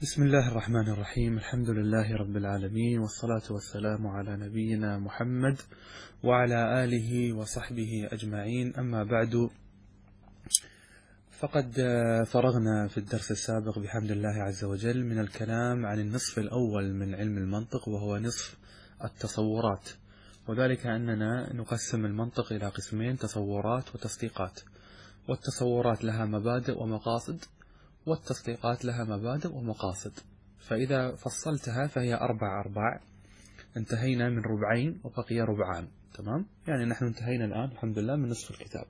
بسم الله الرحمن الرحيم. الحمد لله رب العالمين، والصلاة والسلام على نبينا محمد وعلى آله وصحبه أجمعين. أما بعد، فقد فرغنا في الدرس السابق بحمد الله عز وجل من الكلام عن النصف الأول من علم المنطق، وهو نصف التصورات، وذلك أننا نقسم المنطق إلى قسمين: تصورات وتصديقات. والتصورات لها مبادئ ومقاصد، والتصديقات لها مبادئ ومقاصد. فإذا فصلتها فهي أرباع. انتهينا من ربعين وبقي ربعان. تمام؟ يعني نحن انتهينا الآن الحمد لله من نصف الكتاب.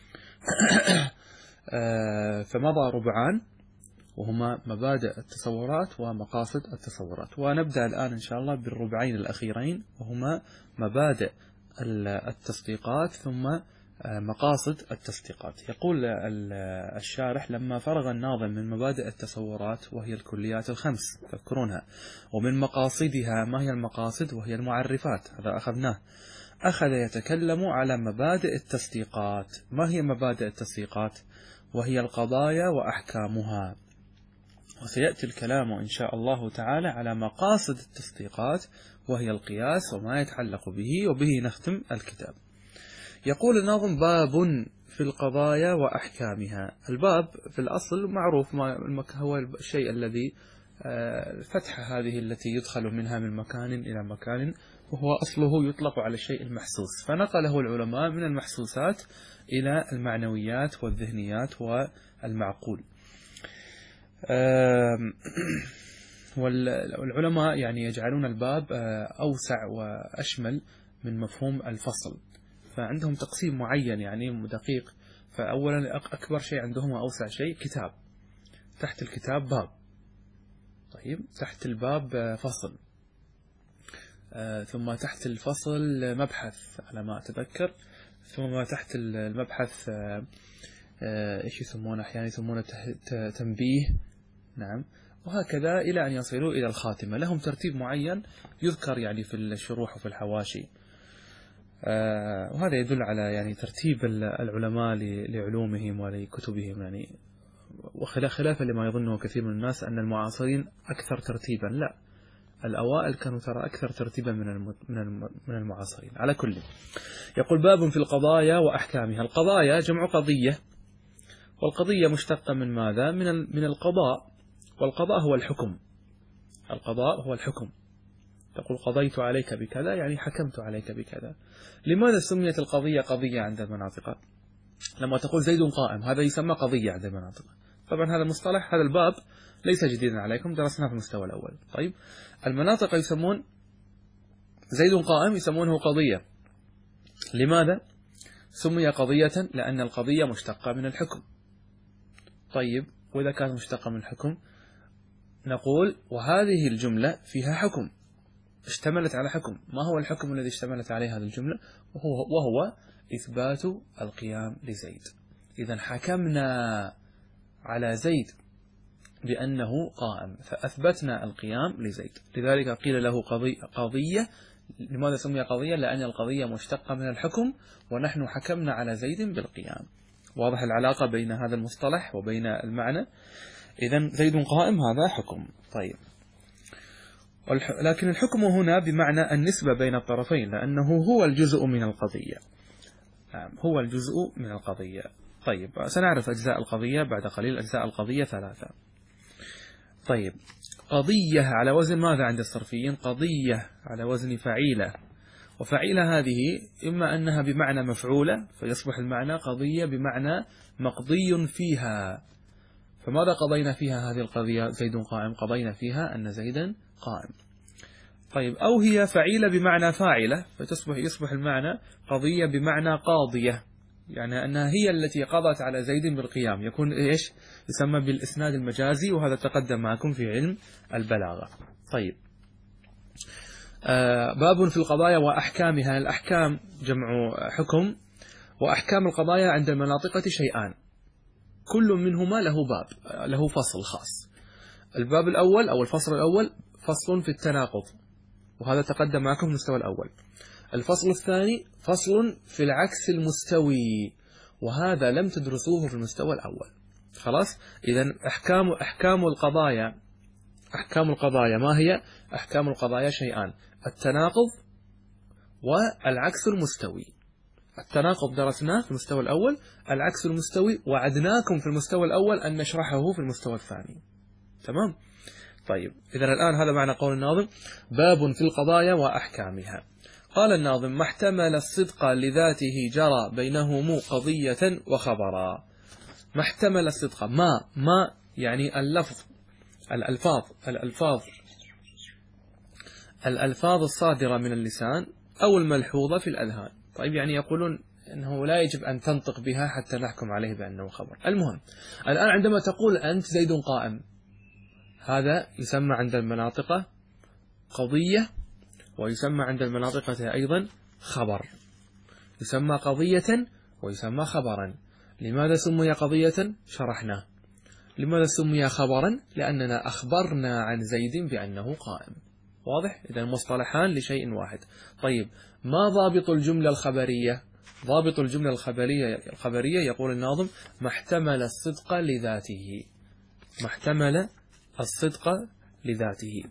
فمضى ربعان وهما مبادئ التصورات ومقاصد التصورات، ونبدأ الآن إن شاء الله بالربعين الأخيرين، وهما مبادئ التصديقات ثم مقاصد التصديقات. يقول الشارح: لما فرغ الناظم من مبادئ التصورات وهي الكليات الخمس، تذكرونها، ومن مقاصدها، ما هي المقاصد؟ وهي المعرفات، هذا أخذناه. أخذ يتكلم على مبادئ التصديقات. ما هي مبادئ التصديقات؟ وهي القضايا وأحكامها. وسيأتي الكلام إن شاء الله تعالى على مقاصد التصديقات، وهي القياس وما يتعلق به، وبه نختم الكتاب. يقول الناظم: باب في القضايا وأحكامها. الباب في الأصل معروف، هو الشيء الذي الفتحة هذه التي يدخل منها من مكان إلى مكان، وهو أصله يطلق على الشيء المحسوس، فنقله العلماء من المحسوسات إلى المعنويات والذهنيات والمعقول. والعلماء يعني يجعلون الباب أوسع وأشمل من مفهوم الفصل، فعندهم تقسيم معين يعني دقيق. فأولا أكبر شيء عندهم وأوسع شيء كتاب، تحت الكتاب باب، طيب تحت الباب فصل، ثم تحت الفصل مبحث على ما أتذكر، ثم تحت المبحث إيش يسمونه، أحيانا يسمونه تنبيه، نعم، وهكذا إلى أن يصلوا إلى الخاتمة. لهم ترتيب معين يذكر يعني في الشروح وفي الحواشي، وهذا يدل على يعني ترتيب العلماء لعلومهم ولكتبهم، يعني وخلافا لما يظنه كثير من الناس أن المعاصرين أكثر ترتيبا. لا، الأوائل كانوا ترى أكثر ترتيبا من المعاصرين. على كل، يقول: باب في القضايا وأحكامها. القضايا جمع قضية، والقضية مشتقة من ماذا؟ من القضاء، والقضاء هو الحكم. القضاء هو الحكم. تقول قضيت عليك بكذا، يعني حكمت عليك بكذا. لماذا سميت القضية قضية عند المناطق؟ لما تقول زيد قائم، هذا يسمى قضية عند المناطق. طبعا هذا مصطلح، هذا الباب ليس جديدا عليكم، درسناه في المستوى الأول. طيب، المناطق يسمون زيد قائم يسمونه قضية. لماذا سمي قضية؟ لأن القضية مشتقة من الحكم. طيب، وإذا كانت مشتقة من الحكم نقول وهذه الجملة فيها حكم، اشتملت على حكم. ما هو الحكم الذي اشتملت عليه هذه الجملة؟ وهو إثبات القيام لزيد. إذن حكمنا على زيد بأنه قائم، فأثبتنا القيام لزيد، لذلك قيل له قضية. لماذا سمي قضية؟ لأن القضية مشتقة من الحكم، ونحن حكمنا على زيد بالقيام. واضح العلاقة بين هذا المصطلح وبين المعنى. إذن زيد قائم هذا حكم. طيب، لكن الحكم هنا بمعنى النسبة بين الطرفين، لأنه هو الجزء من القضية. هو الجزء من القضية. طيب، سنعرف أجزاء القضية بعد قليل. أجزاء القضية 3. طيب، قضية على وزن ماذا عند الصرفيين؟ قضية على وزن فعيلة، وفعيلة هذه إما أنها بمعنى مفعولة، فيصبح المعنى قضية بمعنى مقضي فيها. فماذا قضينا فيها هذه القضية؟ زيد قائم، قضينا فيها أن زيدا قائم. طيب، أو هي فعيلة بمعنى فاعلة، يصبح المعنى قضية بمعنى قاضية، يعني أنها هي التي قضت على زيد بالقيام. يكون إيش؟ يسمى بالإسناد المجازي، وهذا تقدم معكم في علم البلاغة. طيب، باب في القضايا وأحكامها. الأحكام جمع حكم، وأحكام القضايا عند المناطقة شيئان، كل منهما له باب، له فصل خاص. الباب الأول أو الفصل الأول فصل في التناقض، وهذا تقدم معكم في المستوى الأول. الفصل الثاني فصل في العكس المستوي، وهذا لم تدرسوه في المستوى الأول. خلاص، إذن أحكام القضايا أحكام القضايا ما هي؟ أحكام القضايا شيئان: التناقض والعكس المستوي. التناقض درسناه في المستوى الأول، العكس المستوي وعدناكم في المستوى الأول أن نشرحه في المستوى الثاني. تمام؟ طيب، إذن الآن هذا معنى قول الناظم: باب في القضايا وأحكامها. قال الناظم: ما احتمل الصدق لذاته جرى بينهم قضية وخبرا. ما احتمل الصدق، ما يعني اللفظ، الألفاظ الصادرة من اللسان أو الملحوظة في الأذهان. طيب، يعني يقولون أنه لا يجب أن تنطق بها حتى نحكم عليه بأنه خبر. المهم، الآن عندما تقول أنت زيد قائم، هذا يسمى عند المناطق قضية، ويسمى عند المناطق أيضا خبر. يسمى قضية ويسمى خبرا. لماذا سمي قضية؟ شرحناه. لماذا سمي خبرا؟ لأننا أخبرنا عن زيد بأنه قائم. واضح؟ إذا مصطلحان لشيء واحد. طيب، ما ضابط الجملة الخبرية؟ ضابط الجملة الخبرية يقول الناظم: ما احتمل الصدق لذاته. ما احتمل الصدق لذاته.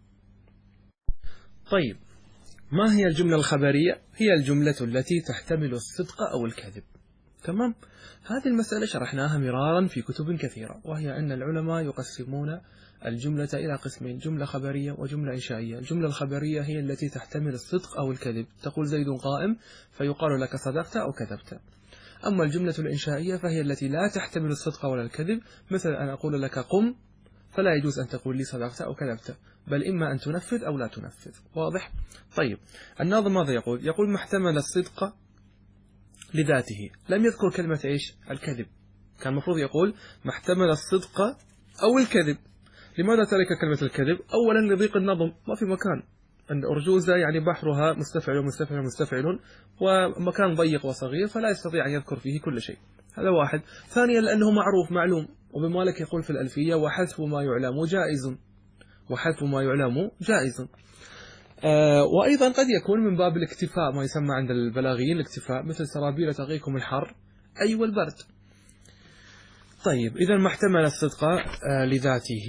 طيب، ما هي الجملة الخبرية؟ هي الجملة التي تحتمل الصدق أو الكذب. تمام؟ هذه المسألة شرحناها مرارا في كتب كثيرة، وهي أن العلماء يقسمون الجملة إلى قسمين: جملة خبرية وجملة إنشائية. الجملة الخبرية هي التي تحتمل الصدق أو الكذب. تقول زيد قائم، فيقال لك صدقت أو كذبت. أما الجملة الإنشائية فهي التي لا تحتمل الصدق ولا الكذب، مثل أن أقول لك قم، فلا يجوز أن تقول لي صدقت أو كذبت، بل إما أن تنفذ أو لا تنفذ. واضح؟ طيب، الناظم ماذا يقول؟ يقول: ما احتمل الصدق لذاته. لم يذكر كلمة إيش؟ الكذب. كان المفروض يقول: ما احتمل الصدق أو الكذب. لماذا ترك كلمة الكذب؟ أولا لضيق النظم، ما في مكان. أن أرجوزة يعني بحرها مستفعل ومستفعل ومستفعل، ومكان ضيق وصغير، فلا يستطيع أن يذكر فيه كل شيء. هذا واحد. ثانيا لأنه معروف معلوم، وابن مالك يقول في الألفية: وحذف ما يعلم جائز. وحذف ما يعلم جائز. وأيضا قد يكون من باب الاكتفاء، ما يسمى عند البلاغيين الاكتفاء، مثل سرابيل تقيكم الحر أي والبرد. طيب، إذا ما احتمل الصدق لذاته.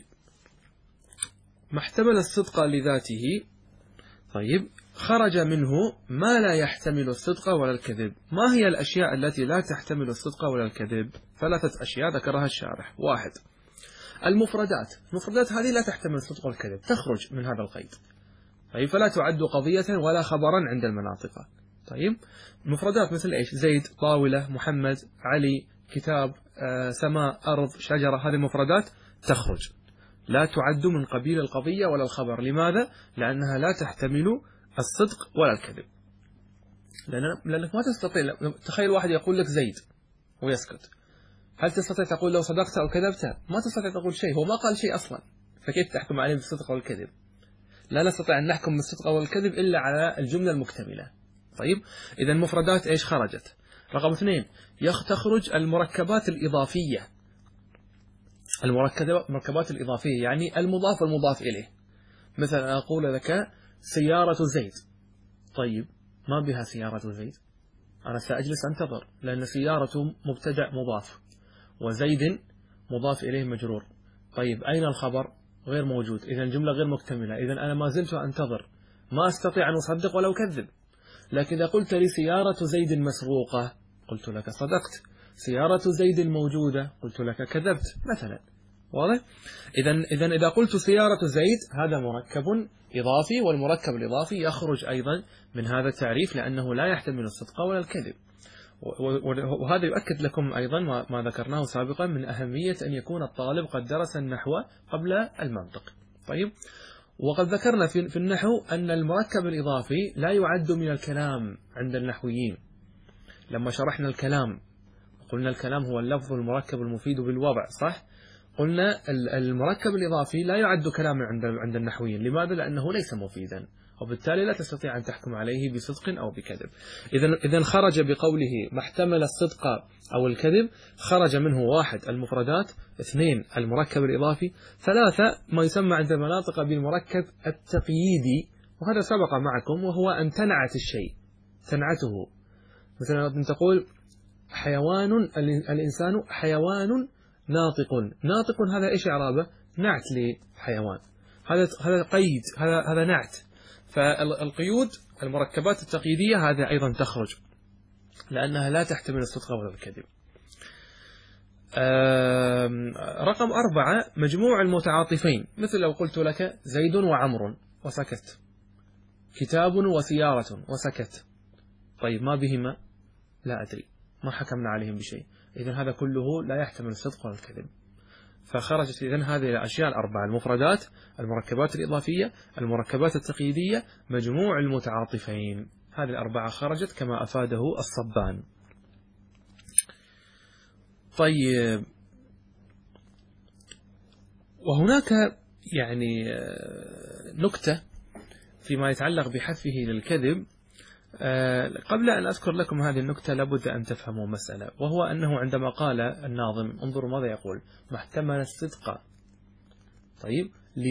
ما احتمل الصدق لذاته. طيب، خرج منه ما لا يحتمل الصدق ولا الكذب. ما هي الأشياء التي لا تحتمل الصدق ولا الكذب؟ 3 أشياء ذكرها الشارح. 1. المفردات. المفردات هذه لا تحتمل الصدق والكذب، تخرج من هذا القيد. طيب، فلا تعد قضية ولا خبرا عند المناطق. طيب، مفردات مثل إيش؟ زيد، طاولة، محمد، علي، كتاب، سماء، أرض، شجرة. هذه المفردات تخرج، لا تعد من قبيل القضية ولا الخبر. لماذا؟ لأنها لا تحتمل الصدق ولا الكذب. لأنك ما تستطيع. تخيل واحد يقول لك زيد ويسكت، هل تستطيع تقول له صدقت أو كذبت؟ ما تستطيع تقول شيء، هو ما قال شيء أصلا، فكيف تحكم عليه بالصدق أو الكذب؟ لا نستطيع أن نحكم بالصدق أو الكذب إلا على الجملة المكتملة. طيب، إذا المفردات إيش خرجت؟ رقم 2، تخرج المركبات الإضافية. المركبات الإضافية يعني المضاف والمضاف إليه. مثلا أقول لك سيارة زيد. طيب، ما بها سيارة زيد؟ أنا سأجلس أنتظر، لأن سيارة مبتدأ مضاف، وزيد مضاف إليه مجرور. طيب، أين الخبر؟ غير موجود، إذا الجملة غير مكتملة، إذا أنا ما زلت أنتظر، ما أستطيع أن أصدق ولا أكذب. لكن إذا قلت لي سيارة زيد مسروقة، قلت لك صدقت. سيارة زيد موجودة، قلت لك كذبت مثلا. واضح؟ إذا قلت سيارة زيد، هذا مركب إضافي، والمركب الإضافي يخرج أيضا من هذا التعريف، لأنه لا يحتمل الصدق ولا الكذب. وهذا يؤكد لكم أيضا ما ذكرناه سابقا من أهمية أن يكون الطالب قد درس النحو قبل المنطق. طيب، وقد ذكرنا في النحو أن المركب الإضافي لا يعد من الكلام عند النحويين. لما شرحنا الكلام قلنا الكلام هو اللفظ المركب المفيد بالوضع، صح؟ قلنا المركب الإضافي لا يعد كلاما عند النحويين. لماذا؟ لأنه ليس مفيدا، وبالتالي لا تستطيع أن تحكم عليه بصدق أو بكذب. إذن خرج بقوله ما احتمل الصدق أو الكذب، خرج منه 1 المفردات، 2 المركب الإضافي، 3 ما يسمى عند المناطق بالمركب التقييدي، وهذا سبق معكم، وهو أن تنعت الشيء، تنعته. مثلا أن تقول حيوان، الإنسان حيوان ناطق. ناطق هذا إيش إعرابه؟ نعت لحيوان، هذا قيد، هذا نعت. فالقيود المركبات التقييدية هذه أيضا تخرج، لأنها لا تحتمل الصدق ولا الكذب. رقم 4 مجموع المتعاطفين، مثل لو قلت لك زيد وعمر وسكت، كتاب وسيارة وسكت، طيب ما بهما؟ لا أدري، ما حكمنا عليهم بشيء، إذن هذا كله لا يحتمل الصدق ولا الكذب. فخرجت إذن هذه الأشياء الأربعة: المفردات، المركبات الإضافية، المركبات التقييدية، مجموع المتعاطفين. هذه الأربعة خرجت كما أفاده الصبان. طيب، وهناك يعني نكتة فيما يتعلق بحذفه للكذب. قبل أن أذكر لكم هذه النكتة لابد أن تفهموا مسألة، وهو أنه عندما قال الناظم، انظروا ماذا يقول: ما احتمل الصدق، طيب،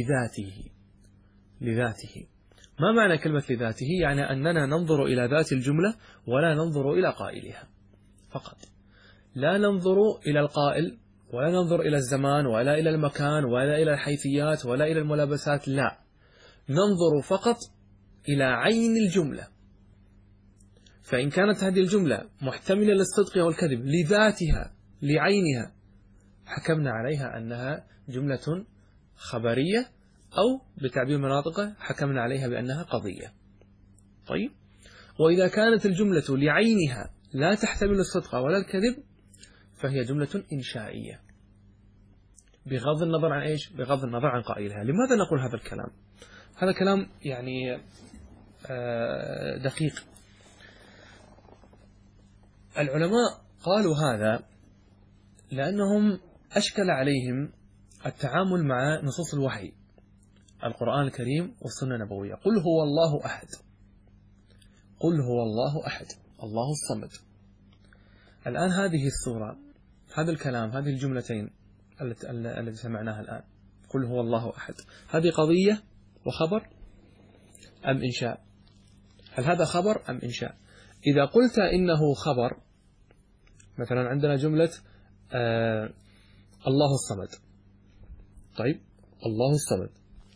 لذاته. ما معنى كلمة لذاته؟ يعني أننا ننظر إلى ذات الجملة ولا ننظر إلى قائلها فقط، لا ننظر إلى القائل ولا ننظر إلى الزمان ولا إلى المكان ولا إلى الحيثيات ولا إلى الملابسات، لا، ننظر فقط إلى عين الجملة. فإن كانت هذه الجملة محتملة للصدق والكذب لذاتها لعينها، حكمنا عليها أنها جملة خبرية، أو بتعبير مناطقة حكمنا عليها بأنها قضية. طيب، وإذا كانت الجملة لعينها لا تحتمل الصدق ولا الكذب، فهي جملة إنشائية، بغض النظر عن إيش؟ بغض النظر عن قائلها. لماذا نقول هذا الكلام؟ هذا كلام يعني دقيق. العلماء قالوا هذا لأنهم أشكل عليهم التعامل مع نصوص الوحي، القرآن الكريم والسنة النبوية. قل هو الله أحد، قل هو الله أحد، الله الصمد. الآن هذه السورة، هذا الكلام، هذه الجملتين التي سمعناها الآن، قل هو الله أحد، هذه قضية وخبر أم إنشاء؟ هل هذا خبر أم إنشاء؟ إذا قلت إنه خبر، مثلا عندنا جملة الله الصمد، طيب، الله الصمد،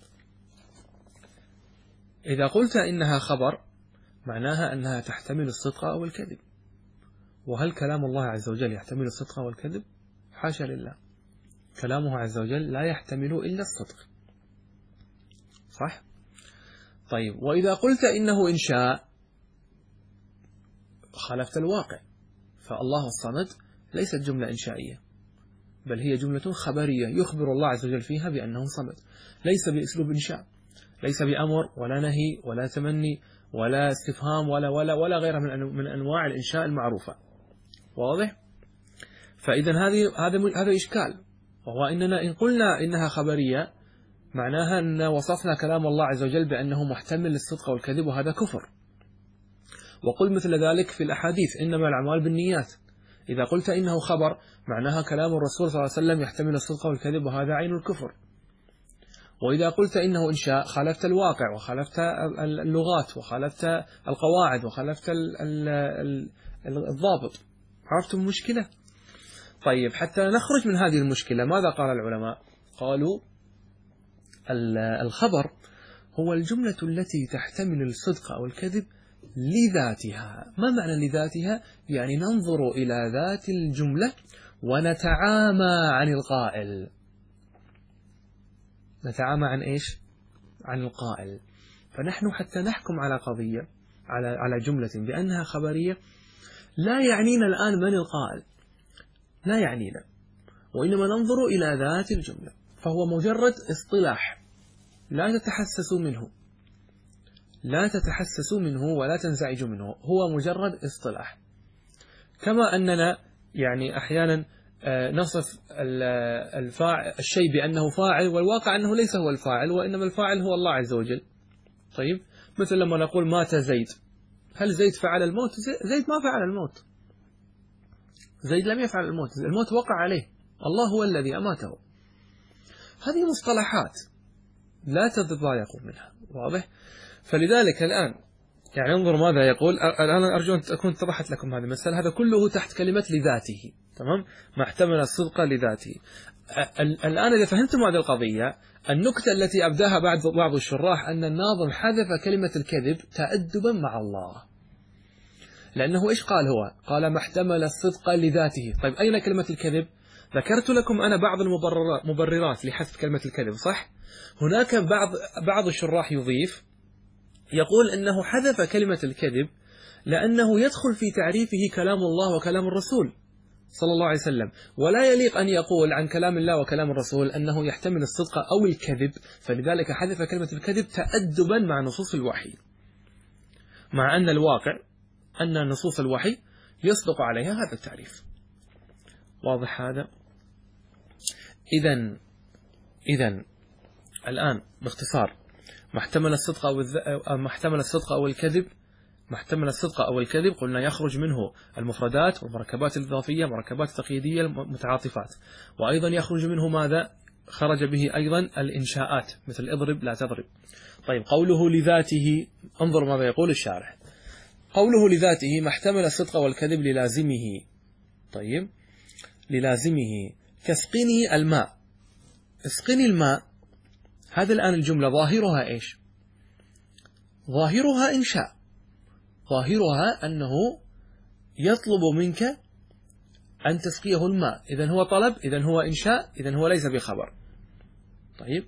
إذا قلت إنها خبر معناها أنها تحتمل الصدق أو الكذب. وهل كلام الله عز وجل يحتمل الصدق والكذب؟ حاشا لله، كلامه عز وجل لا يحتمل إلا الصدق، صح؟ طيب، وإذا قلت إنه إنشاء خالفت الواقع، فالله الصمد ليست جملة إنشائية، بل هي جملة خبرية يخبر الله عز وجل فيها بأنه صمد، ليس بأسلوب إنشاء، ليس بأمر ولا نهي ولا تمني ولا استفهام ولا غيرها من أنواع الإنشاء المعروفة. واضح؟ فإذا هذا إشكال، وهو إننا إن قلنا إنها خبرية معناها أن وصفنا كلام الله عز وجل بأنه محتمل للصدق والكذب، وهذا كفر. وقل مثل ذلك في الأحاديث: إنما الأعمال بالنيات. إذا قلت إنه خبر معناها كلام الرسول صلى الله عليه وسلم يحتمل الصدق والكذب، وهذا عين الكفر. وإذا قلت إنه إنشاء خالفت الواقع وخالفت اللغات وخالفت القواعد وخالفت الضابط. عرفتم المشكلة؟ طيب، حتى نخرج من هذه المشكلة ماذا قال العلماء؟ قالوا الخبر هو الجملة التي تحتمل الصدق أو الكذب لذاتها. ما معنى لذاتها؟ يعني ننظر إلى ذات الجملة ونتعامى عن القائل. نتعامى عن إيش؟ عن القائل. فنحن حتى نحكم على قضية، على جملة بأنها خبرية، لا يعنينا الآن من القائل، لا يعنينا، وإنما ننظر إلى ذات الجملة. فهو مجرد اصطلاح، لا تتحسسوا منه، لا تتحسسوا منه ولا تنزعجوا منه، هو مجرد اصطلاح. كما أننا يعني أحيانا نصف الشيء بأنه فاعل، والواقع أنه ليس هو الفاعل، وإنما الفاعل هو الله عز وجل. طيب، مثل لما نقول مات زيد، هل زيد فعل الموت؟ زيد ما فعل الموت، زيد لم يفعل الموت، الموت وقع عليه، الله هو الذي أماته. هذه مصطلحات لا تتضايقوا منها، واضح؟ فلذلك الآن يعني انظر ماذا يقول. الآن أرجو أن تكون اتضحت لكم هذه المسألة. هذا كله تحت كلمة لذاته، تمام؟ ما احتمل الصدق لذاته. الآن إذا فهمتم هذه القضية، النكتة التي أبداها بعض الشراح أن الناظم حذف كلمة الكذب تأدبا مع الله، لأنه إيش قال هو؟ قال ما احتمل الصدق لذاته. طيب أين كلمة الكذب؟ ذكرت لكم أنا بعض المبررات لحذف كلمة الكذب، صح؟ هناك بعض الشراح يضيف يقول أنه حذف كلمة الكذب لأنه يدخل في تعريفه كلام الله وكلام الرسول صلى الله عليه وسلم، ولا يليق أن يقول عن كلام الله وكلام الرسول أنه يحتمل الصدق أو الكذب، فلذلك حذف كلمة الكذب تأدبا مع نصوص الوحي، مع أن الواقع أن نصوص الوحي يصدق عليها هذا التعريف. واضح هذا؟ إذن الآن باختصار ما احتمل الصدق أو الكذب قلنا يخرج منه المفردات والمركبات الإضافية، مركبات التقييدية، المتعاطفات، وأيضا يخرج منه ماذا؟ خرج به أيضا الإنشاءات مثل اضرب لا تضرب. طيب قوله لذاته، انظر ماذا يقول الشارح. قوله لذاته ما احتمل الصدق والكذب للازمه. طيب للازمه كاسقني الماء. اسقني الماء، هذا الآن الجملة ظاهرها إيش؟ ظاهرها إنشاء، ظاهرها أنه يطلب منك أن تسقيه الماء، إذن هو طلب، إذن هو إنشاء، إذن هو ليس بخبر. طيب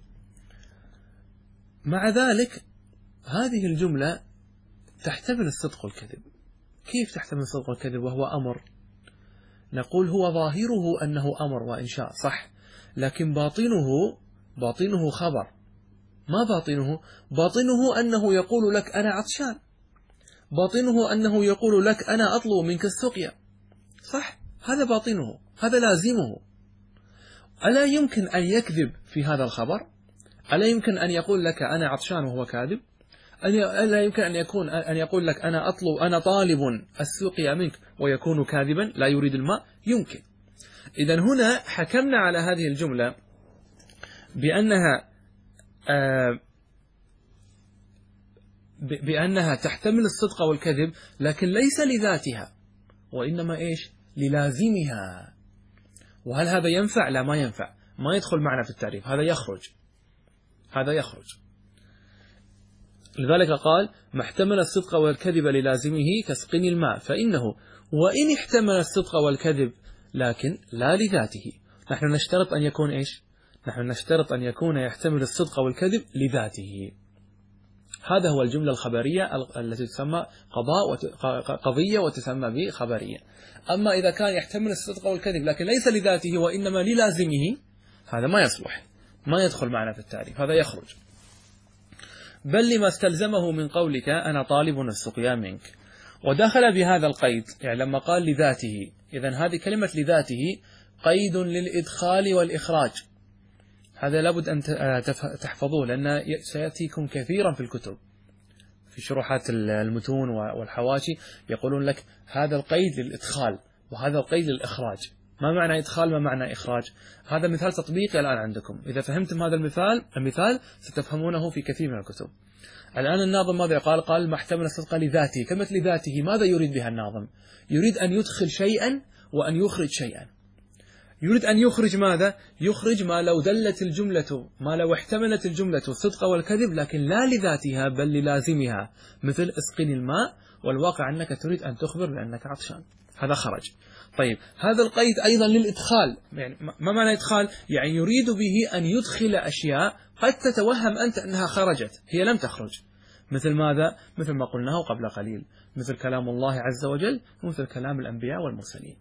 مع ذلك هذه الجملة تحتمل الصدق والكذب. كيف تحتمل الصدق والكذب وهو أمر؟ نقول هو ظاهره أنه أمر وإنشاء، صح، لكن باطنه خبر. ما باطنه؟ باطنه أنه يقول لك أنا عطشان، باطنه أنه يقول لك أنا أطلب منك السقيا، صح، هذا باطنه، هذا لازمه. ألا يمكن أن يكذب في هذا الخبر؟ ألا يمكن أن يقول لك أنا عطشان وهو كاذب؟ ألا يمكن أن يقول لك أنا طالب السقيا منك ويكون كاذبا لا يريد الماء؟ يمكن. إذن هنا حكمنا على هذه الجملة بأنها تحتمل الصدق والكذب، لكن ليس لذاتها، وإنما إيش؟ للازمها. وهل هذا ينفع؟ لا، ما ينفع، ما يدخل معنا في التعريف، هذا يخرج. لذلك قال ما احتمل الصدق والكذب للازمه كاسقني الماء، فإنه وإن احتمل الصدق والكذب لكن لا لذاته. نحن نشترط أن يكون إيش؟ نحن نشترط أن يكون يحتمل الصدق والكذب لذاته. هذا هو الجملة الخبرية التي تسمى قضية وتسمى بخبرية. أما إذا كان يحتمل الصدق والكذب لكن ليس لذاته وإنما للازمه، هذا ما يصلح، ما يدخل معنا في التعريف، هذا يخرج. بل لما استلزمه من قولك أنا طالب السقيا منك. ودخل بهذا القيد، يعني لما قال لذاته، إذن هذه كلمة لذاته قيد للإدخال والإخراج. هذا لابد أن تحفظوه، لأن سيأتيكم كثيرا في الكتب في شروحات المتون والحواشي، يقولون لك هذا القيد للإدخال وهذا القيد للإخراج. ما معنى إدخال؟ ما معنى إخراج؟ هذا مثال تطبيقي الآن عندكم، إذا فهمتم هذا المثال ستفهمونه في كثير من الكتب. الآن الناظم ماذا قال؟ قال ما احتمل الصدق لذاته. كلمة لذاته ماذا يريد بها الناظم؟ يريد أن يدخل شيئا وأن يخرج شيئا. يريد أن يخرج ماذا؟ يخرج ما لو دلت الجملة، ما لو احتملت الجملة الصدق والكذب لكن لا لذاتها بل للازمها، مثل اسقني الماء، والواقع أنك تريد أن تخبر بأنك عطشان، هذا خرج. طيب هذا القيد أيضا للإدخال، يعني ما معنى إدخال؟ يعني يريد به أن يدخل أشياء قد تتوهم أنت أنها خرجت، هي لم تخرج. مثل ماذا؟ مثل ما قلناه قبل قليل، مثل كلام الله عز وجل ومثل كلام الأنبياء والمرسلين.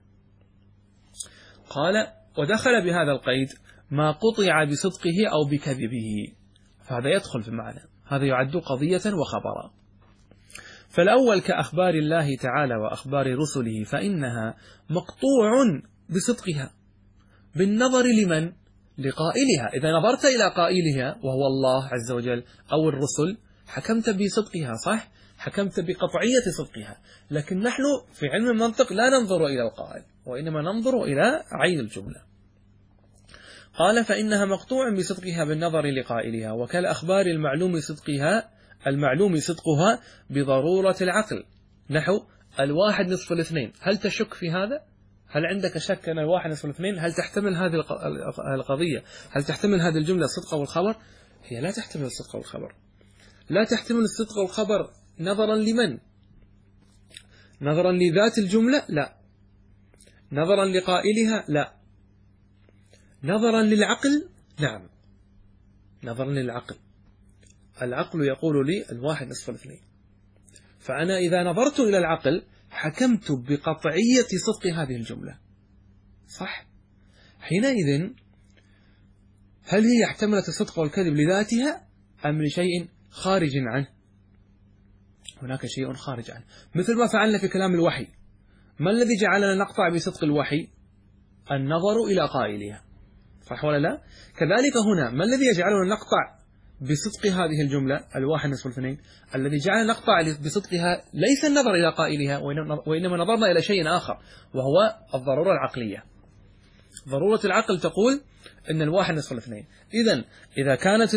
قال ودخل بهذا القيد ما قطع بصدقه أو بكذبه، فهذا يدخل في المعنى، هذا يعد قضية وخبرا. فالأول كأخبار الله تعالى وأخبار رسله فإنها مقطوع بصدقها بالنظر لمن؟ لقائلها. إذا نظرت إلى قائلها وهو الله عز وجل أو الرسل حكمت بصدقها، صح؟ حكمت بقطعية صدقها. لكن نحن في علم المنطق لا ننظر إلى القائل، وإنما ننظر إلى عين الجملة. قال فإنها مقطوع بصدقها بالنظر لقائلها، وكالأخبار المعلوم صدقها بضرورة العقل، نحو 1 نصف 2. هل تشك في هذا؟ هل عندك شك أن الواحد نصف الاثنين؟ هل تحتمل هذه القضية، هل تحتمل هذه الجملة الصدق والخبر؟ هي لا تحتمل الصدق والخبر. لا تحتمل الصدق والخبر نظرا لمن؟ نظرا لذات الجملة؟ لا. نظرا لقائلها؟ لا. نظرا للعقل؟ نعم، نظرا للعقل. العقل يقول لي الواحد نصف الاثنين، فأنا إذا نظرت إلى العقل حكمت بقطعية صدق هذه الجملة، صح؟ حينئذ هل هي احتملت الصدق والكذب لذاتها أم لشيء خارج عنه؟ هناك شيء خارج عنه، مثل ما فعلنا في كلام الوحي. ما الذي جعلنا نقطع بصدق الوحي؟ النظر إلى قائلها، صح ولا لا؟ كذلك هنا ما الذي يجعلنا نقطع بصدق هذه الجملة الواحد نصف الاثنين؟ الذي جعلنا نقطع بصدقها ليس النظر إلى قائلها، وإنما نظرنا إلى شيء آخر، وهو الضرورة العقلية. ضرورة العقل تقول إن الواحد نصف الاثنين. إذا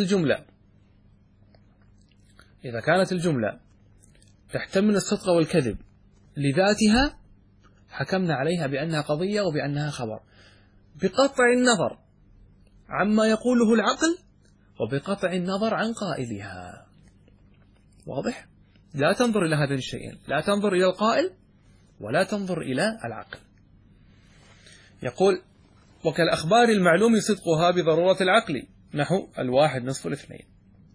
كانت الجملة تحتمل الصدق والكذب لذاتها حكمنا عليها بأنها قضية وبأنها خبر، بقطع النظر عما يقوله العقل وبقطع النظر عن قائلها. واضح؟ لا تنظر إلى هذين الشيئين، لا تنظر إلى القائل ولا تنظر إلى العقل. يقول وكالأخبار المعلوم صدقها بضرورة العقل نحو الواحد نصف الاثنين.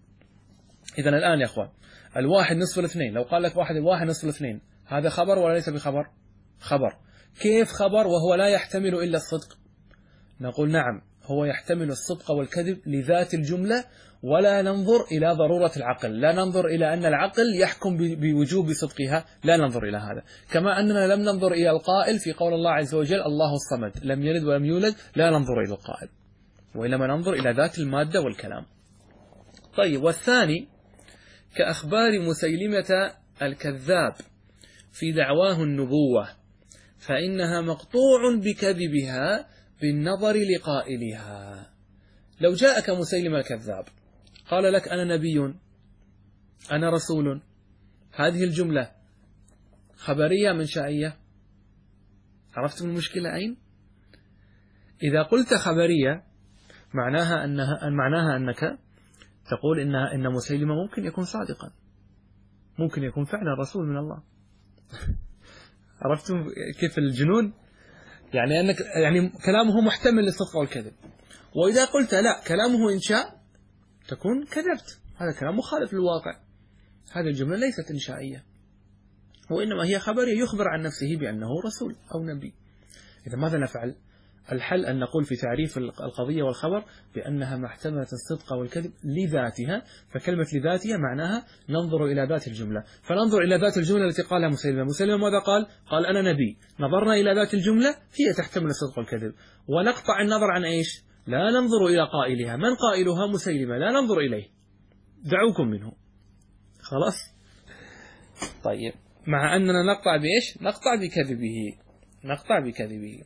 إذن الآن يا أخوان الواحد نصف الاثنين، لو قال لك واحد الواحد نصف الاثنين، هذا خبر ولا ليس بخبر؟ خبر. كيف خبر وهو لا يحتمل إلا الصدق؟ نقول نعم، هو يحتمل الصدق والكذب لذات الجملة، ولا ننظر إلى ضرورة العقل، لا ننظر إلى أن العقل يحكم بوجوب صدقها، لا ننظر إلى هذا. كما أننا لم ننظر إلى القائل في قول الله عز وجل الله الصمد لم يلد ولم يولد، لا ننظر إلى القائل، وإنما ننظر إلى ذات المادة والكلام. طيب، والثاني كأخبار مسيلمة الكذاب في دعواه النبوة، فإنها مقطوع بكذبها بالنظر لقائلها. لو جاءك مسيلمة الكذاب قال لك أنا نبي أنا رسول، هذه الجملة خبرية منشائية؟ عرفتم المشكلة أين؟ إذا قلت خبرية معناها أنك تقول إن مسيلمة ممكن يكون صادقا، ممكن يكون فعلا رسول من الله. عرفتم كيف الجنون؟ يعني كلامه محتمل للصدق والكذب. وإذا قلت لا كلامه إنشاء تكون كذبت، هذا كلام مخالف للواقع، هذه الجملة ليست إنشائية وإنما هي خبرية، يخبر عن نفسه بأنه رسول أو نبي. إذا ماذا نفعل؟ الحل أن نقول في تعريف القضية والخبر بأنها محتملة الصدق والكذب لذاتها، فكلمة لذاتها معناها ننظر إلى ذات الجملة، فننظر إلى ذات الجملة التي قالها مسيلمة ماذا قال؟ قال أنا نبي، نظرنا إلى ذات الجملة هي تحتمل الصدق والكذب، ونقطع النظر عن إيش؟ لا ننظر إلى قائلها، من قائلها؟ مسيلمة، لا ننظر إليه، دعوكم منه، خلاص. طيب، مع أننا نقطع بإيش؟ نقطع بكذبه.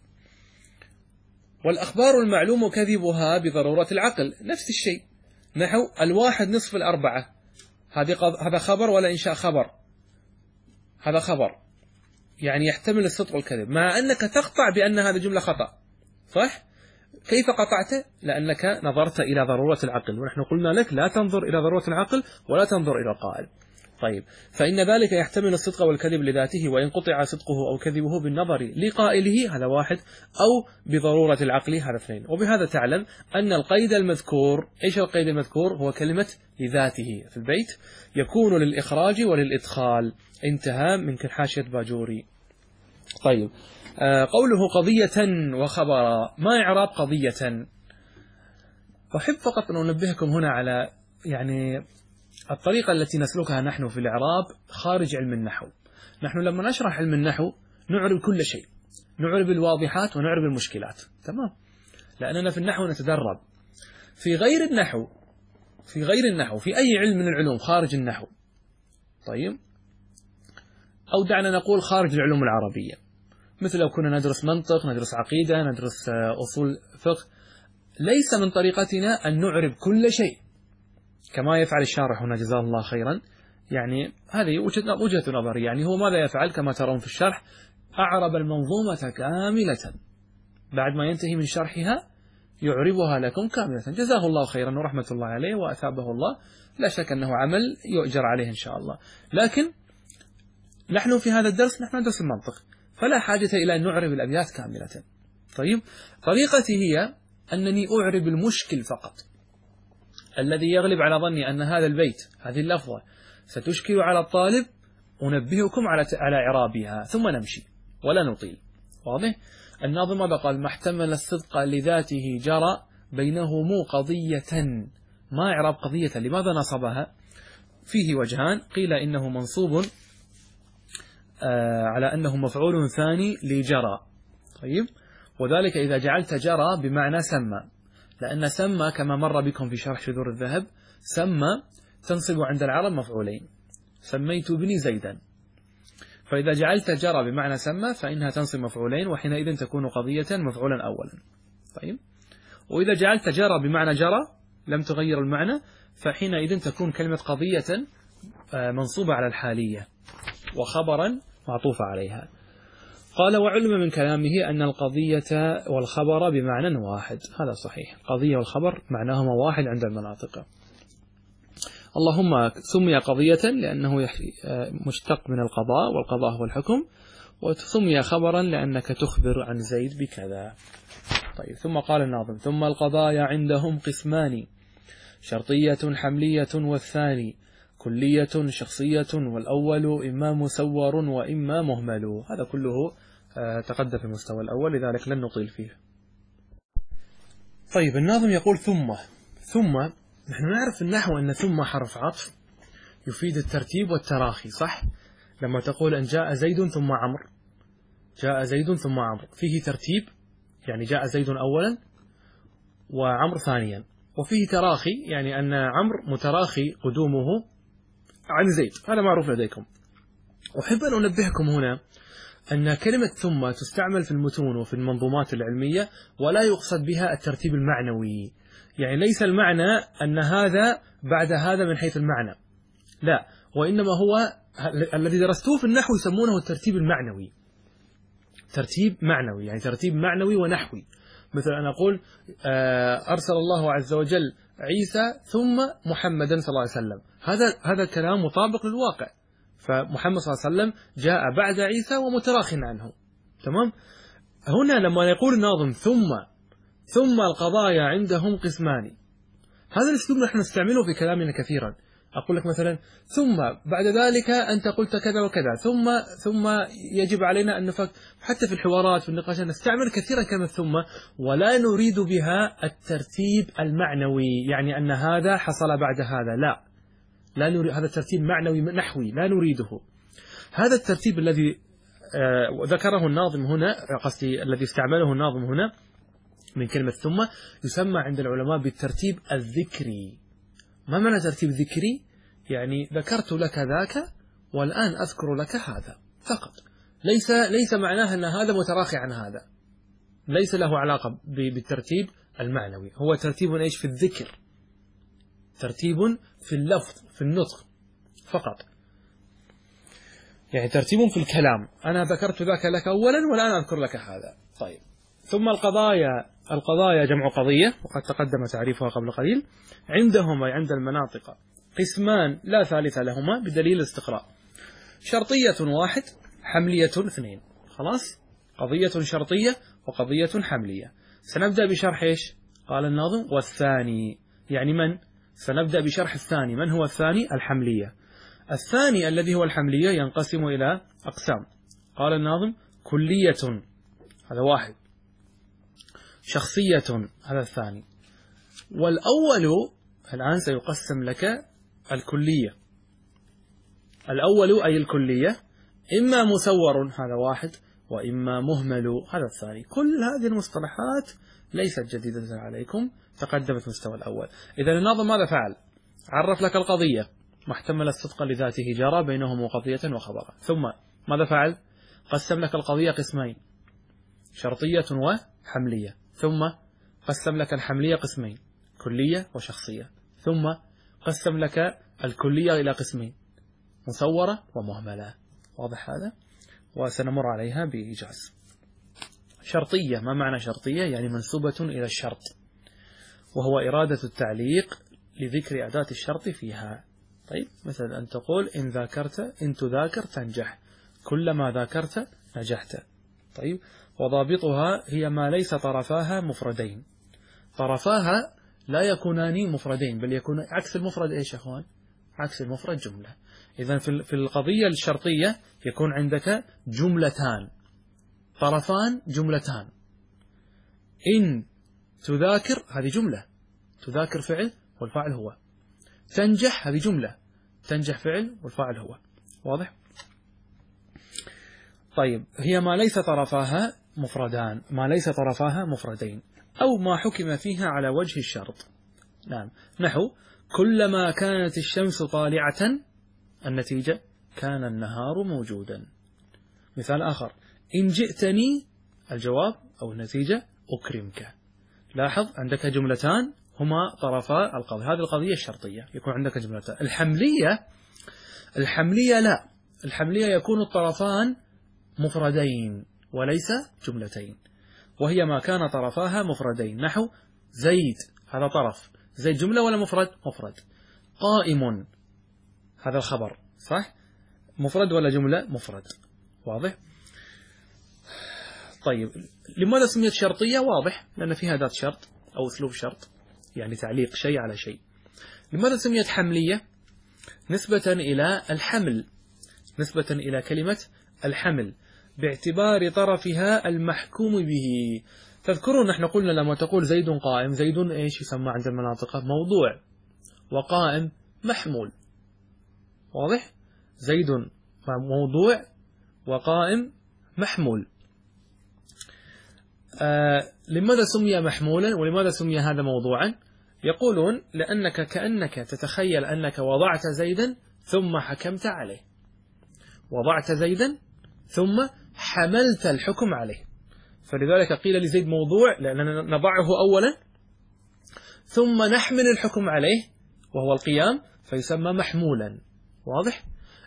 والأخبار المعلوم كذبها بضرورة العقل نفس الشيء، نحو الواحد نصف الأربعة، هذا خبر ولا إنشاء خبر؟ هذا خبر، يعني يحتمل الصدق والكذب، مع أنك تقطع بأن هذه الجملة خطأ، صح؟ كيف قطعت؟ لأنك نظرت إلى ضرورة العقل، ونحن قلنا لك لا تنظر إلى ضرورة العقل ولا تنظر إلى القائل. طيب، فإن ذلك يحتمل الصدق والكذب لذاته، وإن قطع صدقه أو كذبه بالنظر لقائله هذا واحد، أو بضرورة العقل هذا اثنين. وبهذا تعلم أن القيد المذكور، إيش القيد المذكور؟ هو كلمة لذاته في البيت، يكون للإخراج وللإدخال. انتهى من حاشية باجوري. طيب، قوله قضية وخبرا، ما إعراب قضية؟ أحب فقط أن أنبهكم هنا على الطريقة التي نسلكها نحن في الإعراب خارج علم النحو. نحن لما نشرح علم النحو نعرب كل شيء، نعرب الواضحات ونعرب المشكلات، تمام؟ لأننا في النحو نتدرب. في غير النحو في أي علم من العلوم خارج النحو، طيب، أو دعنا نقول خارج العلوم العربية، مثل لو كنا ندرس منطق، ندرس عقيدة، ندرس أصول فقه، ليس من طريقتنا أن نعرب كل شيء كما يفعل الشارح هنا جزاه الله خيرا. هذه وجهة نظري، هو ماذا يفعل كما ترون في الشرح، أعرب المنظومة كاملة، بعد ما ينتهي من شرحها يعربها لكم كاملة. جزاه الله خيرا ورحمة الله عليه وأثابه الله، لا شك أنه عمل يؤجر عليه إن شاء الله. لكن نحن في هذا الدرس نحن ندرس المنطق، فلا حاجة إلى أن نعرب الأبيات كاملة. طيب، طريقتي هي أنني أعرب المشكل فقط، الذي يغلب على ظني أن هذا البيت، هذه اللفظة ستشكل على الطالب، أنبهكم على إعرابها ثم نمشي ولا نطيل. واضح؟ الناظم ماذا قال؟ ما احتمل الصدق لذاته جرى بينهم قضية. ما إعراب قضية؟ لماذا نصبها؟ فيه وجهان، قيل إنه منصوب على أنه مفعول ثاني لجرى. طيب، وذلك إذا جعلت جرى بمعنى سمى، لأن سمى كما مر بكم في شرح شذور الذهب، سمى تنصب عند العرب مفعولين، سميت ابني زيدا، فإذا جعلت جرى بمعنى سمى فإنها تنصب مفعولين، وحينئذ تكون قضية مفعولا أولا. طيب، وإذا جعلت جرى بمعنى جرى لم تغير المعنى، فحينئذ تكون كلمة قضية منصوبة على الحالية وخبرا معطوف عليها. قال: وعلم من كلامه أن القضية والخبر بمعنى واحد. هذا صحيح، قضية والخبر معناهما واحد عند المناطق. اللهم سمي قضية لأنه مشتق من القضاء، والقضاء هو الحكم، وسمي خبرا لأنك تخبر عن زيد بكذا. طيب، ثم قال الناظم: ثم القضايا عندهم قسمان، شرطية حملية والثاني كلية شخصية، والأول إما مسور وإما مهمل. هذا كله تقدم في المستوى الأول، لذلك لن نطيل فيه. طيب، الناظم يقول ثم نحن نعرف في النحو أن ثم حرف عطف يفيد الترتيب والتراخي، صح؟ لما تقول أن جاء زيد ثم عمرو، جاء زيد ثم عمرو، فيه ترتيب، يعني جاء زيد أولا وعمرو ثانيا، وفيه تراخي، يعني أن عمرو متراخي قدومه عن زيد، هذا معروف لديكم. أحب أن أنبهكم هنا أن كلمة ثم تستعمل في المتون وفي المنظومات العلمية، ولا يقصد بها الترتيب المعنوي، يعني ليس المعنى أن هذا بعد هذا من حيث المعنى، لا، وإنما هو الذي درستوه في النحو يسمونه الترتيب المعنوي، ترتيب معنوي، يعني ترتيب معنوي ونحوي. مثل أن أقول أرسل الله عز وجل عيسى ثم محمدا صلى الله عليه وسلم، هذا الكلام مطابق للواقع، فمحمد صلى الله عليه وسلم جاء بعد عيسى ومتراخ عنه. تمام؟ هنا لما يقول الناظم ثم القضايا عندهم قسمان، هذا الاسلوب نحن نستعمله في كلامنا كثيرا. أقول لك مثلا: ثم بعد ذلك أنت قلت كذا وكذا، ثم يجب علينا أن نفكر. حتى في الحوارات في النقاشات نستعمل كثيرا كلمة ثم، ولا نريد بها الترتيب المعنوي، يعني أن هذا حصل بعد هذا، لا نريد هذا الترتيب معنوي نحوي، لا نريده. هذا الترتيب الذي ذكره الناظم هنا، قصدي الذي استعمله الناظم هنا من كلمة ثم، يسمى عند العلماء بالترتيب الذكري. ما معنى ترتيب ذكري؟ يعني ذكرت لك ذاك والآن أذكر لك هذا فقط، ليس معناه أن هذا متراخي عن هذا، ليس له علاقة بالترتيب المعنوي، هو ترتيب إيش؟ في الذكر، ترتيب في اللفظ، في النطق فقط، يعني ترتيب في الكلام، أنا ذكرت ذاك لك أولا والآن أذكر لك هذا. طيب، ثم القضايا جمع قضية، وقد تقدم تعريفها قبل قليل. عندهم أي عند المناطق قسمان لا ثالث لهما بدليل الاستقراء، شرطية واحد، حملية اثنين. خلاص، قضية شرطية وقضية حملية. سنبدأ بشرح إيش؟ قال الناظم: والثاني، يعني من؟ سنبدأ بشرح الثاني. من هو الثاني؟ الحملية. الثاني الذي هو الحملية ينقسم إلى أقسام. قال الناظم: كلية، هذا واحد، شخصية، هذا الثاني، والأول الآن سيقسم لك الكلية. الأول أي الكلية إما مسور، هذا واحد، وإما مهمل، هذا الثاني. كل هذه المصطلحات ليست جديدة عليكم، تقدمت مستوى الأول. إذا الناظم ماذا فعل؟ عرف لك القضية، ما احتمل الصدق لذاته جرى بينهم قضية وخبرا. ثم ماذا فعل؟ قسم لك القضية قسمين، شرطية وحملية. ثم قسم لك الحملية قسمين، كلية وشخصية. ثم قسم لك الكلية إلى قسمين، مصورة ومهملة. واضح هذا؟ وسنمر عليها بإيجاز. شرطية، ما معنى شرطية؟ يعني منسوبة إلى الشرط، وهو إرادة التعليق لذكر أداة الشرط فيها. طيب، مثل أن تقول إن ذاكرت، إن تذاكر تنجح، كلما ذاكرت نجحت. طيب، وضابطها هي ما ليس طرفاها مفردين. طرفاها لا يكونان مفردين، بل يكون عكس المفرد. إيش يا أخوان؟ عكس المفرد جملة. إذن في القضية الشرطية يكون عندك جملتان، طرفان جملتان. إن تذاكر هذه جملة، تذاكر فعل والفاعل هو. تنجح هذه جملة، تنجح فعل والفاعل هو. واضح؟ طيب، هي ما ليس طرفاها مفردان، ما ليس طرفاها مفردين، أو ما حكم فيها على وجه الشرط. نعم، نحو كلما كانت الشمس طالعة النتيجة كان النهار موجودا. مثال آخر، إن جئتني الجواب أو النتيجة أكرمك. لاحظ عندك جملتان هما طرفا القضية، هذه القضية الشرطية يكون عندك جملتان. الحملية لا، الحملية يكون الطرفان مفردين وليس جملتين، وهي ما كان طرفاها مفردين. نحو زيد، هذا طرف، زيد جملة ولا مفرد؟ مفرد. قائم هذا الخبر، صح؟ مفرد ولا جملة؟ مفرد. واضح؟ طيب، لماذا سميت شرطية؟ واضح، لأن فيها ذات شرط أو أسلوب شرط، يعني تعليق شيء على شيء. لماذا سميت حملية؟ نسبة إلى الحمل، نسبة إلى كلمة الحمل، باعتبار طرفها المحكوم به. تذكرون نحن قلنا لما تقول زيد قائم، زيد إيش يسمى عند المناطق؟ موضوع، وقائم محمول. واضح؟ زيد موضوع وقائم محمول. لماذا سمي محمولا ولماذا سمي هذا موضوعا؟ يقولون لأنك كأنك تتخيل أنك وضعت زيدا ثم حكمت عليه، وضعت زيدا ثم حملت الحكم عليه، فلذلك قيل لزيد موضوع لأننا نضعه أولا ثم نحمل الحكم عليه وهو القيام فيسمى محمولا. واضح؟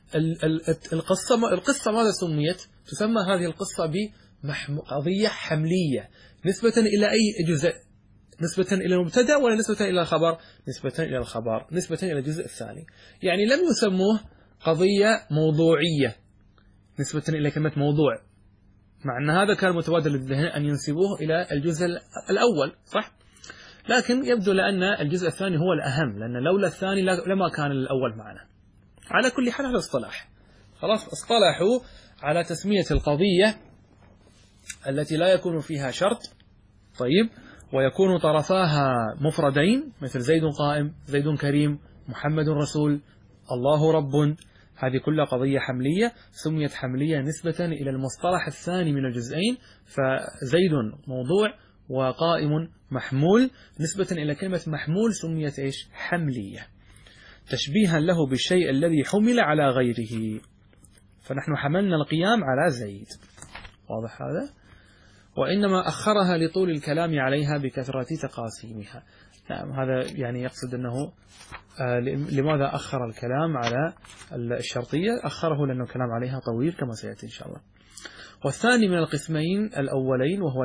القصة ماذا سميت؟ تسمى هذه القصة بقضية حملية، نسبة إلى أي جزء؟ نسبة إلى المبتدأ ولا نسبة إلى الخبر؟ نسبة إلى الخبر، نسبة إلى الجزء الثاني. يعني لم يسموه قضية موضوعية نسبة إلى كلمة موضوع، مع أن هذا كان متبادل للذهن أن ينسبوه إلى الجزء الأول، صح؟ لكن يبدو لأن الجزء الثاني هو الأهم، لأن لولا الثاني لما كان الأول معنا. على كل حال هذا اصطلاح، خلاص اصطلحوا على تسمية القضية التي لا يكون فيها شرط، طيب، ويكون طرفاها مفردين مثل زيد قائم، زيد كريم، محمد رسول، الله رب. هذه كلها قضية حملية، سميت حملية نسبة إلى المصطلح الثاني من الجزئين، فزيد موضوع وقائم محمول، نسبة إلى كلمة محمول سميت إيش؟ حملية، تشبيها له بالشيء الذي حمل على غيره، فنحن حملنا القيام على زيد. واضح هذا؟ وإنما أخرها لطول الكلام عليها بكثرة تقاسيمها. نعم، هذا يعني يقصد أنه لماذا أخر الكلام على الشرطية؟ أخره لأنه الكلام عليها طويل كما سيأتي إن شاء الله. والثاني من القسمين الأولين وهو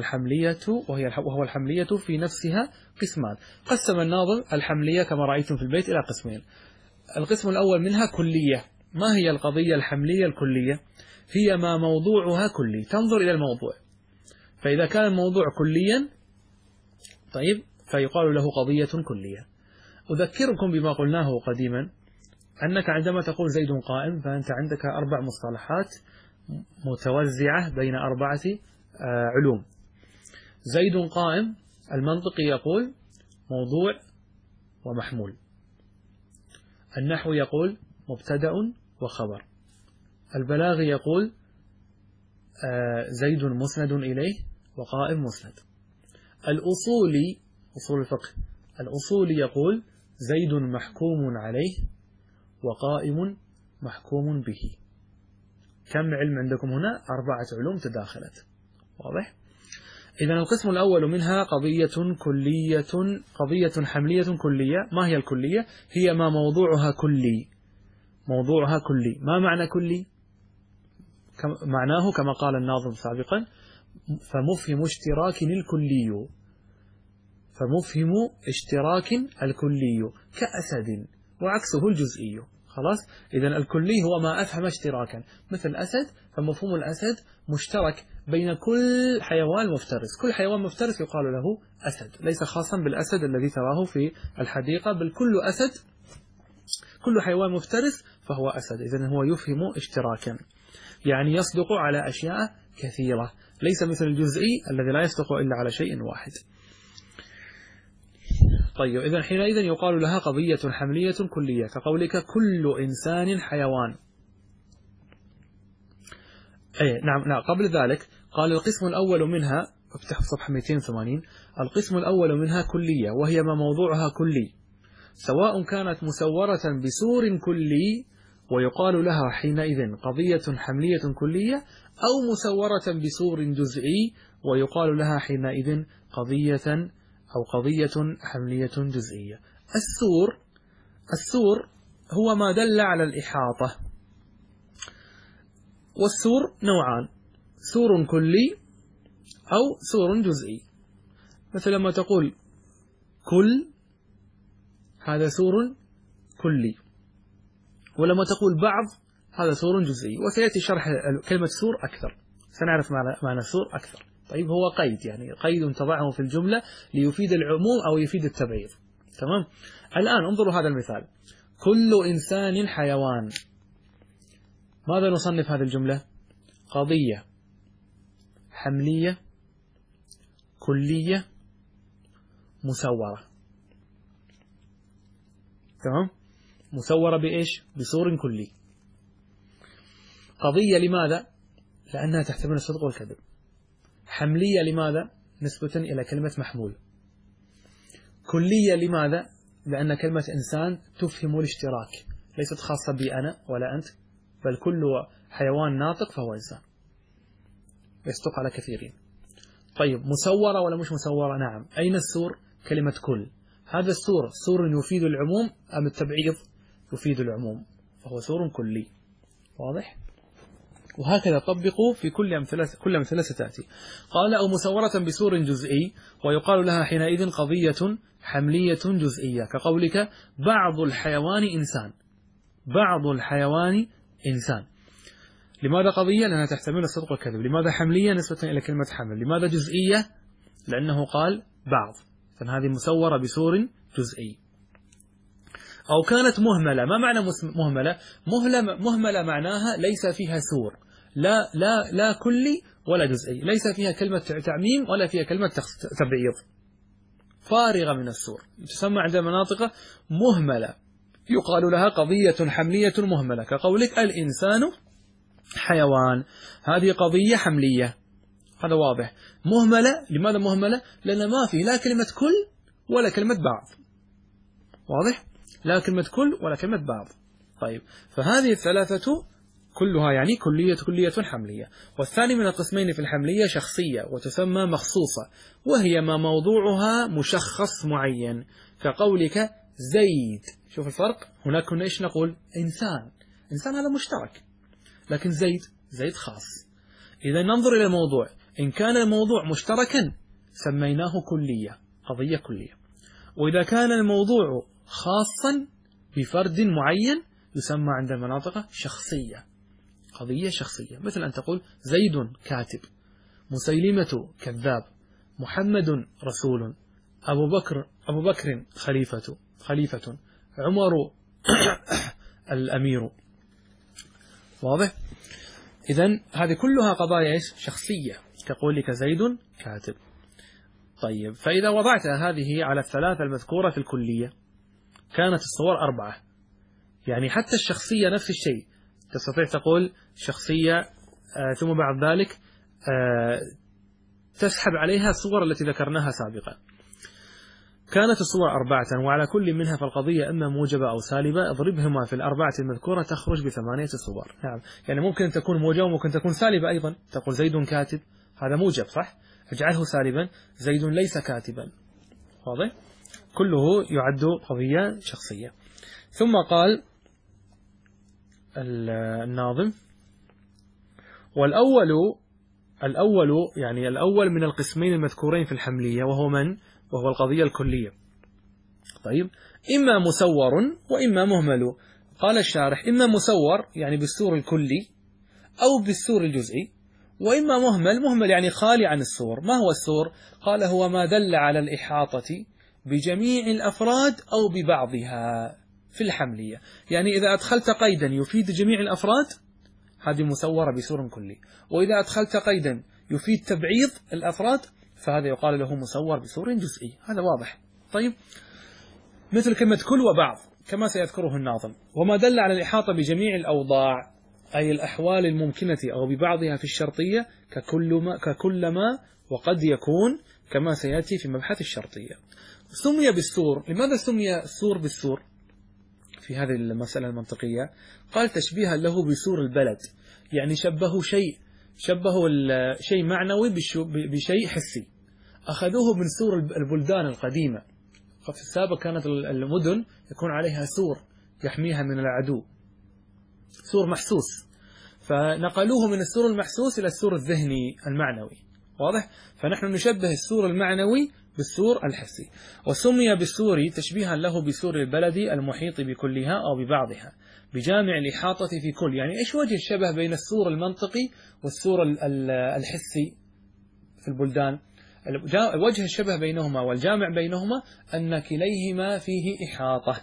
الحملية في نفسها قسمان. قسم الناظم الحملية كما رأيتم في البيت إلى قسمين. القسم الأول منها كلية. ما هي القضية الحملية الكلية؟ هي ما موضوعها كلي، تنظر إلى الموضوع، فإذا كان الموضوع كليا طيب فيقال له قضية كلية. أذكركم بما قلناه قديما، أنك عندما تقول زيد قائم فأنت عندك 4 مصطلحات متوزعة بين 4 علوم. زيد قائم المنطقي يقول موضوع ومحمول، النحو يقول مبتدأ وخبر، البلاغي يقول زيد مسند إليه وقائم مسند، الأصولي أصول الفقه الأصولي يقول زيد محكوم عليه وقائم محكوم به. كم علم عندكم هنا؟ 4 علوم تداخلت. واضح؟ إذن القسم الأول منها قضية كلية، قضية حملية كلية. ما هي الكلية؟ هي ما موضوعها كلي. موضوعها كلي. ما معنى كلي؟ معناه كما قال الناظم سابقا: فمفهم اشتراك الكلي، فمفهم اشتراك الكلي كأسد وعكسه الجزئي. خلاص، إذا الكلي هو ما أفهم اشتراكا، مثل أسد، فمفهوم الأسد مشترك بين كل حيوان مفترس، كل حيوان مفترس يقال له أسد، ليس خاصا بالأسد الذي تراه في الحديقة، بل كل أسد، كل حيوان مفترس فهو أسد. إذن هو يفهم اشتراكا، يعني يصدق على أشياء كثيرة، ليس مثل الجزئي الذي لا يصدق إلا على شيء واحد. طيب، إذن حينئذ يقال لها قضية حملية كلية، كقولك كل إنسان حيوان. نعم، قبل ذلك قال القسم الأول منها، افتح صفحة 280، القسم الأول منها كلية، وهي ما موضوعها كلي، سواء كانت مسورة بسور كلي ويقال لها حينئذ قضية حملية كلية، أو مسورة بسور جزئي ويقال لها حينئذ قضية حملية جزئية. السور هو ما دل على الإحاطة، والسور نوعان: سور كلي أو سور جزئي. مثل لما تقول كل، هذا سور كلي، ولما تقول بعض هذا سور جزئي. وسيأتي شرح كلمة سور أكثر، سنعرف معنى سور أكثر. طيب، هو قيد، يعني قيد تضعه في الجملة ليفيد العموم أو يفيد التبعيض. تمام. الآن انظروا هذا المثال: كل إنسان حيوان. ماذا نصنف هذه الجملة؟ قضية حملية كلية مسورة. تمام. مسورة بإيش؟ بسور كلي. قضية لماذا؟ لأنها تحتمل الصدق والكذب. حملية لماذا؟ نسبة إلى كلمة محمول. كلية لماذا؟ لأن كلمة إنسان تفهم الاشتراك، ليست خاصة بي أنا ولا أنت، بل كل حيوان ناطق فهو إنسان، يصدق على كثيرين. طيب، مسورة ولا مش مسورة؟ نعم. أين السور؟ كلمة كل. هذا السور سور يفيد العموم أم التبعيض؟ يفيد العموم، فهو سور كلي. واضح؟ وهكذا طبقوا في كل أمثلة ستأتي. قال: أو مسورة بسور جزئي ويقال لها حينئذ قضية حملية جزئية، كقولك بعض الحيوان إنسان. بعض الحيوان إنسان. لماذا قضية؟ لأنها تحتمل الصدق والكذب. لماذا حملية؟ نسبة إلى كلمة حمل. لماذا جزئية؟ لأنه قال بعض، فهذه مسورة بسور جزئي. أو كانت مهملة. ما معنى مهملة؟ مهملة معناها ليس فيها سور، لا كلي ولا جزئي، ليس فيها كلمة تعميم ولا فيها كلمة تبعيض، فارغة من السور، تسمى عند المناطق مهملة، يقال لها قضية حملية مهملة، كقولك الإنسان حيوان، هذه قضية حملية. هذا واضح. مهملة. لماذا مهملة؟ لأن ما في لا كلمة كل ولا كلمة بعض. واضح؟ لا كلمة كل ولا كلمة بعض. طيب، فهذه الثلاثة كلها يعني كلية حملية. والثاني من القسمين في الحملية شخصية، وتسمى مخصوصة، وهي ما موضوعها مشخص معين، كقولك زيد. شوف الفرق، هناك كنا إيش نقول؟ إنسان هذا مشترك، لكن زيد خاص. إذا ننظر إلى الموضوع، إن كان الموضوع مشتركا سميناه كلية، قضية كلية. وإذا كان الموضوع خاصا بفرد معين يسمى عند المناطق شخصية، قضية شخصية. مثل أن تقول زيد كاتب، مسيلمة كذاب، محمد رسول، أبو بكر خليفة، عمر الأمير. واضح؟ إذن هذه كلها قضايا شخصية، كقولك زيد كاتب. طيب، فإذا وضعت هذه على الثلاثة المذكورة في الكلية كانت الصور 4. يعني حتى الشخصية نفس الشيء، تستطيع تقول شخصية ثم بعد ذلك تسحب عليها الصور التي ذكرناها سابقا. كانت الصور 4، وعلى كل منها فالقضية إما موجبة أو سالبة، اضربهما في 4 المذكورة تخرج ب8 صور. نعم، يعني ممكن تكون موجبة وممكن تكون سالبة أيضا. تقول زيد كاتب، هذا موجب صح، اجعله سالبا، زيد ليس كاتبا. واضح؟ كله يعد قضية شخصية. ثم قال الناظم: الأول يعني الأول من القسمين المذكورين في الحملية، وهو من؟ وهو القضية الكلية. طيب، إما مسور وإما مهمل. قال الشارح: إما مسور يعني بالسور الكلي أو بالسور الجزئي، وإما مهمل يعني خالي عن السور. ما هو السور؟ قال: هو ما دل على الإحاطة بجميع الأفراد أو ببعضها في الحملية. يعني إذا أدخلت قيدا يفيد جميع الأفراد هذه مسورة بسور كلي، وإذا أدخلت قيدا يفيد تبعيض الأفراد فهذا يقال له مسور بسور جزئي. هذا واضح. طيب، مثل كلمة كل وبعض كما سيذكره الناظم. وما دل على الإحاطة بجميع الأوضاع أي الأحوال الممكنة أو ببعضها في الشرطية ككلما وقد يكون، كما سيأتي في مبحث الشرطية. سمي بالسور. لماذا سمي السور بالسور في هذه المسألة المنطقية؟ قال: تشبيها له بسور البلد، يعني شبهوا شيء معنوي بشيء حسي. أخذوه من سور البلدان القديمة. في السابق كانت المدن يكون عليها سور يحميها من العدو، سور محسوس، فنقلوه من السور المحسوس إلى السور الذهني المعنوي. واضح؟ فنحن نشبه السور المعنوي بالسور الحسي. وسمي بالسور تشبيها له بسور البلد المحيط بكلها أو ببعضها بجامع الإحاطة في كل. يعني إيش وجه الشبه بين السور المنطقي والسور الحسي في البلدان؟ وجه الشبه بينهما والجامع بينهما أن كليهما فيه إحاطة،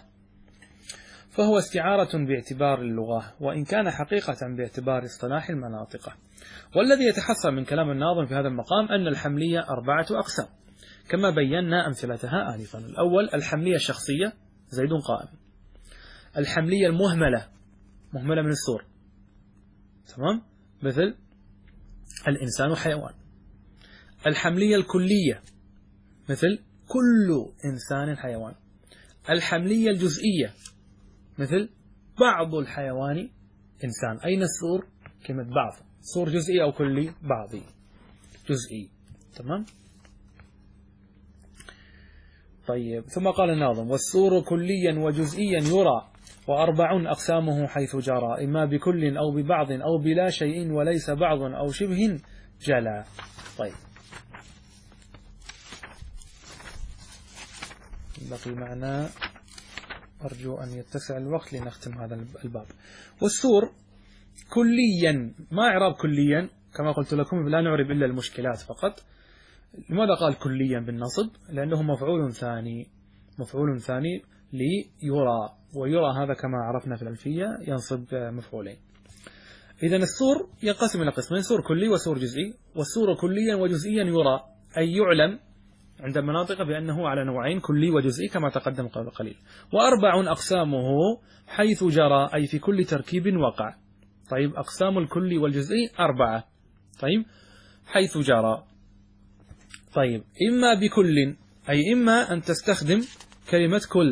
فهو استعارة باعتبار اللغة، وإن كان حقيقة باعتبار اصطلاح المناطق. والذي يتحصل من كلام الناظم في هذا المقام أن الحملية 4 أقسام كما بينا أمثلتها آنفا. الأول الحملية الشخصية، زيد قائم. الحملية المهملة، مهملة من السور، تمام، مثل الإنسان وحيوان. الحملية الكلية مثل كل إنسان حيوان. الحملية الجزئية مثل بعض الحيوان إنسان. أين السور؟ كلمة بعض، سور جزئي أو كلي؟ بعضي، جزئي، تمام. طيب، ثم قال الناظم: والسور كليا وجزئيا يرى، و4 أقسامه حيث جرى، إما بكل أو ببعض أو بلا شيء وليس بعض أو شبه جلا. طيب، بقي معنا، أرجو أن يتسع الوقت لنختم هذا الباب. والسور كليا، ما إعراب كليا؟ كما قلت لكم لا نعرب إلا المشكلات فقط. لماذا قال كليا بالنصب؟ لأنه مفعول ثاني ليرى، ويرى هذا كما عرفنا في الألفية ينصب مفعولين. إذن السور ينقسم إلى قسمين: سور كلي وسور جزئي. والسور كليا وجزئيا يرى أي يعلم عند المناطق بأنه على نوعين، كلي وجزئي، كما تقدم قبل قليل. و4 أقسامه حيث جرى أي في كل تركيب وقع. طيب، أقسام الكلي والجزئي 4. طيب، حيث جرى. طيب، إما بكل أي إما أن تستخدم كلمة كل،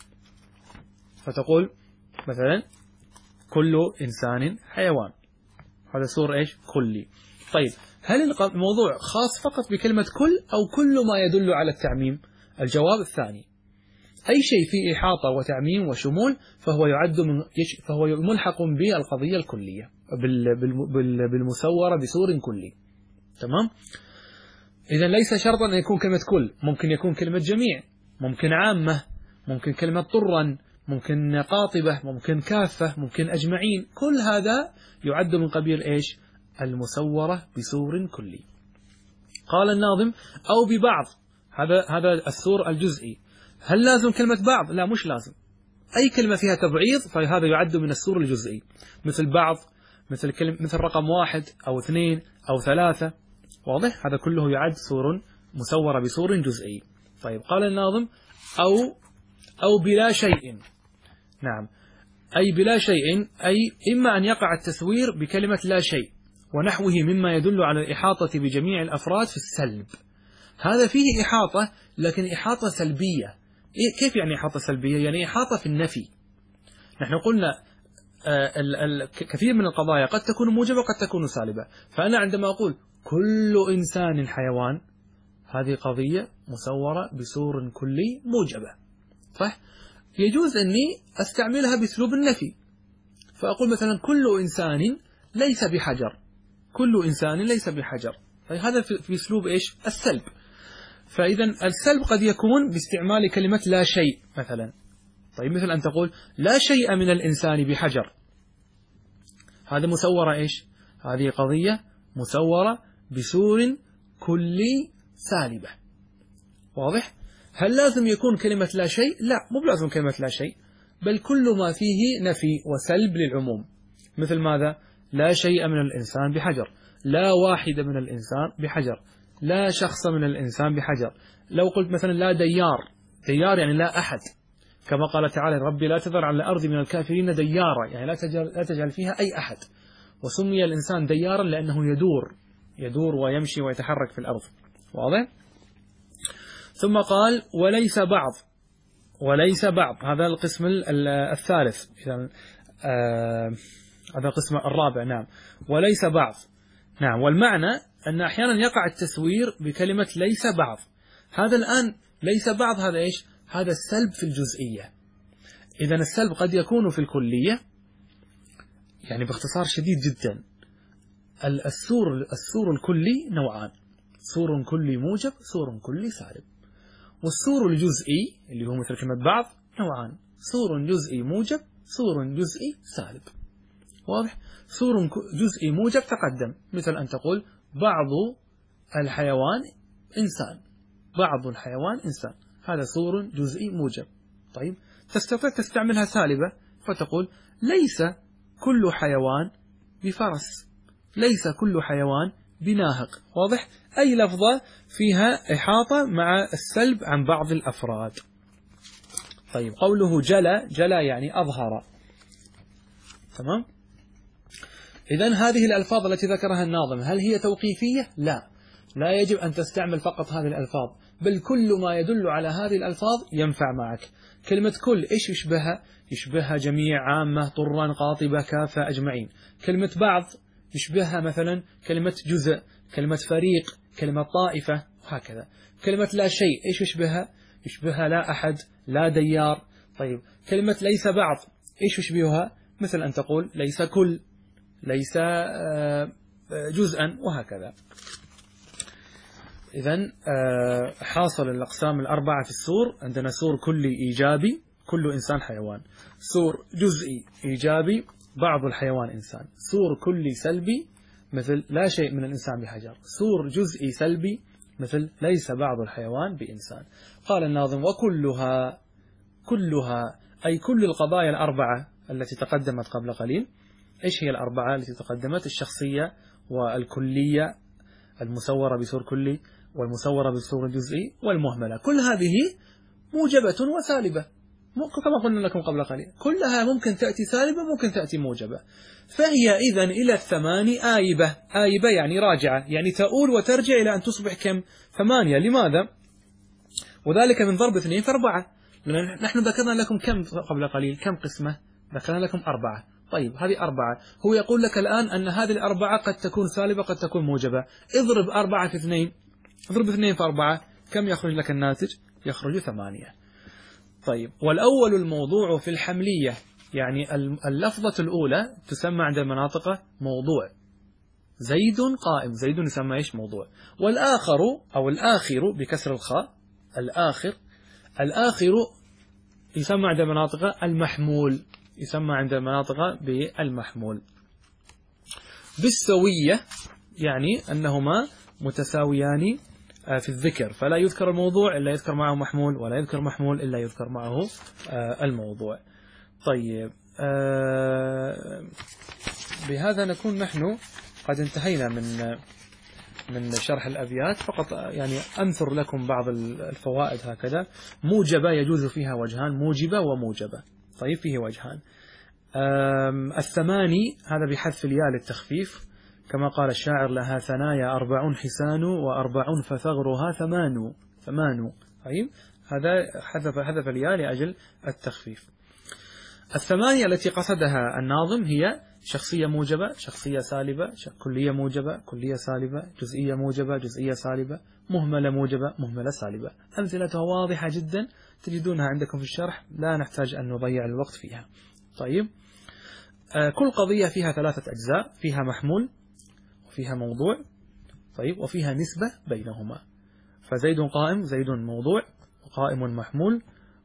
فتقول مثلا كل إنسان حيوان، هذا سور إيش؟ كلي. طيب، هل الموضوع خاص فقط بكلمة كل أو كل ما يدل على التعميم؟ الجواب الثاني. أي شيء فيه إحاطة وتعميم وشمول فهو ملحق بالقضية الكلية بالمسورة بسور كلي، تمام. إذن ليس شرطا أن يكون كلمة كل، ممكن يكون كلمة جميع، ممكن عامة، ممكن كلمة طرا، ممكن قاطبة، ممكن كافة، ممكن أجمعين. كل هذا يعد من قبيل إيش؟ المسورة بسور كلي. قال الناظم: أو ببعض، هذا السور الجزئي. هل لازم كلمة بعض؟ لا، مش لازم. أي كلمة فيها تبعيض فهذا يعد من السور الجزئي، مثل بعض، مثل رقم 1 أو 2 أو 3. واضح؟ هذا كله يعد سور مسورة بسور جزئي. طيب، قال الناظم: أو بلا شيء. نعم، أي بلا شيء، أي إما أن يقع التسوير بكلمة لا شيء ونحوه مما يدل على الإحاطة بجميع الأفراد في السلب. هذا فيه إحاطة لكن إحاطة سلبية. كيف يعني إحاطة سلبية؟ يعني إحاطة في النفي. نحن قلنا كثير من القضايا قد تكون موجبة وقد تكون سالبة. فأنا عندما أقول كل إنسان حيوان، هذه قضية مسورة بسور كلي موجبة، صح؟ يجوز أني أستعملها بأسلوب النفي، فأقول مثلا كل إنسان ليس بحجر، كل إنسان ليس بحجر. طيب هذا في أسلوب إيش؟ السلب. فإذا السلب قد يكون باستعمال كلمة لا شيء مثلا. طيب مثل أن تقول لا شيء من الإنسان بحجر، هذا مسورة إيش؟ هذه قضية مسورة بسور كلي سالبة. واضح؟ هل لازم يكون كلمة لا شيء؟ لا، مو بلازم كلمة لا شيء، بل كل ما فيه نفي وسلب للعموم. مثل ماذا؟ لا شيء من الإنسان بحجر، لا واحد من الإنسان بحجر، لا شخص من الإنسان بحجر. لو قلت مثلا لا ديار، ديار يعني لا أحد، كما قال تعالى ربي لا تذر على الأرض من الكافرين ديارا، يعني لا تجعل فيها أي أحد. وسمي الإنسان ديارا لأنه يدور ويمشي ويتحرك في الأرض. واضح؟ ثم قال وليس بعض، هذا القسم الثالث، هذا القسم الرابع. نعم، وليس بعض. نعم، والمعنى أن أحيانا يقع التسوير بكلمة ليس بعض. هذا الآن ليس بعض، هذا إيش؟ هذا السلب في الجزئية. إذن السلب قد يكون في الكلية، يعني باختصار شديد جدا، السور الكلي نوعان: سور كلي موجب، سور كلي سالب. والسور الجزئي اللي هو مثل كلمة بعض نوعان: سور جزئي موجب، سور جزئي سالب. واضح؟ سور جزئي موجب تقدم، مثل أن تقول بعض الحيوان إنسان، بعض الحيوان إنسان، هذا سور جزئي موجب. طيب تستطيع تستعملها سالبة فتقول ليس كل حيوان بفرس، ليس كل حيوان بناهق. واضح؟ أي لفظة فيها إحاطة مع السلب عن بعض الأفراد. طيب قوله جلى يعني أظهر. تمام؟ إذن هذه الألفاظ التي ذكرها الناظم هل هي توقيفية؟ لا يجب أن تستعمل فقط هذه الألفاظ، بل كل ما يدل على هذه الألفاظ ينفع معك. كلمة كل إيش يشبهها؟ يشبهها جميع، عامة، طرا، قاطبة، كافة، أجمعين. كلمة بعض يشبهها مثلا كلمة جزء، كلمة فريق، كلمة طائفة، وهكذا. كلمة لا شيء إيش يشبهها؟ يشبهها لا أحد، لا ديار. طيب كلمة ليس بعض إيش يشبهها؟ مثل أن تقول ليس كل، ليس جزءا، وهكذا. إذن حاصل الأقسام الأربعة في السور: عندنا سور كلي إيجابي، كل إنسان حيوان; سور جزئي إيجابي، بعض الحيوان إنسان; سور كلي سلبي مثل لا شيء من الإنسان بحجر; سور جزئي سلبي مثل ليس بعض الحيوان بإنسان. قال الناظم كلها أي كل القضايا الأربعة التي تقدمت قبل قليل. إيش هي الأربعة التي تقدمت؟ الشخصية، والكلية المسورة بسور كلي، والمسورة بالسور الجزئي، والمهملة. كل هذه موجبة وسالبة، كما قلنا لكم قبل قليل، كلها ممكن تأتي سالبة، ممكن تأتي موجبة. فهي إذن إلى الثمان آيبة يعني راجعة، يعني تؤول وترجع إلى أن تصبح كم؟ 8. لماذا؟ وذلك من ضرب 2 في 4. نحن ذكرنا لكم كم قبل قليل؟ كم قسمة؟ ذكرنا لكم 4. طيب هذه 4، هو يقول لك الآن أن هذه 4 قد تكون سالبة قد تكون موجبة. اضرب 4 في 2، اضرب 2 في 4، كم يخرج لك الناتج؟ يخرج 8. طيب والأول الموضوع في الحملية، يعني اللفظة الأولى تسمى عند المناطق موضوع. زيد قائم، زيد يسمى إيش؟ موضوع. والآخر أو الآخر بكسر الخاء، الآخر يسمى عند المناطق المحمول، يسمى عند المناطق بالمحمول. بالسوية يعني أنهما متساويان في الذكر، فلا يذكر الموضوع إلا يذكر معه محمول، ولا يذكر محمول إلا يذكر معه الموضوع. طيب بهذا نكون نحن قد انتهينا من شرح الأبيات. فقط يعني أنثر لكم بعض الفوائد هكذا. موجبة يجوز فيها وجهان، موجبة وموجبة. طيب فيه وجهان. الثماني هذا بحذف الياء للتخفيف، كما قال الشاعر: لها ثنايا 4 حسان، و40 فثغرها 8. طيب هذا حذف الياء لأجل التخفيف. الثمانية التي قصدها الناظم هي شخصية موجبة، شخصية سالبة، كلية موجبة، كلية سالبة، جزئية موجبة، جزئية سالبة، مهملة موجبة، مهملة سالبة. أمثلتها واضحة جدا تجدونها عندكم في الشرح، لا نحتاج أن نضيع الوقت فيها. طيب كل قضية فيها 3 أجزاء: فيها محمول، فيها موضوع، طيب، وفيها نسبة بينهما. فزيد قائم، زيد موضوع وقائم محمول،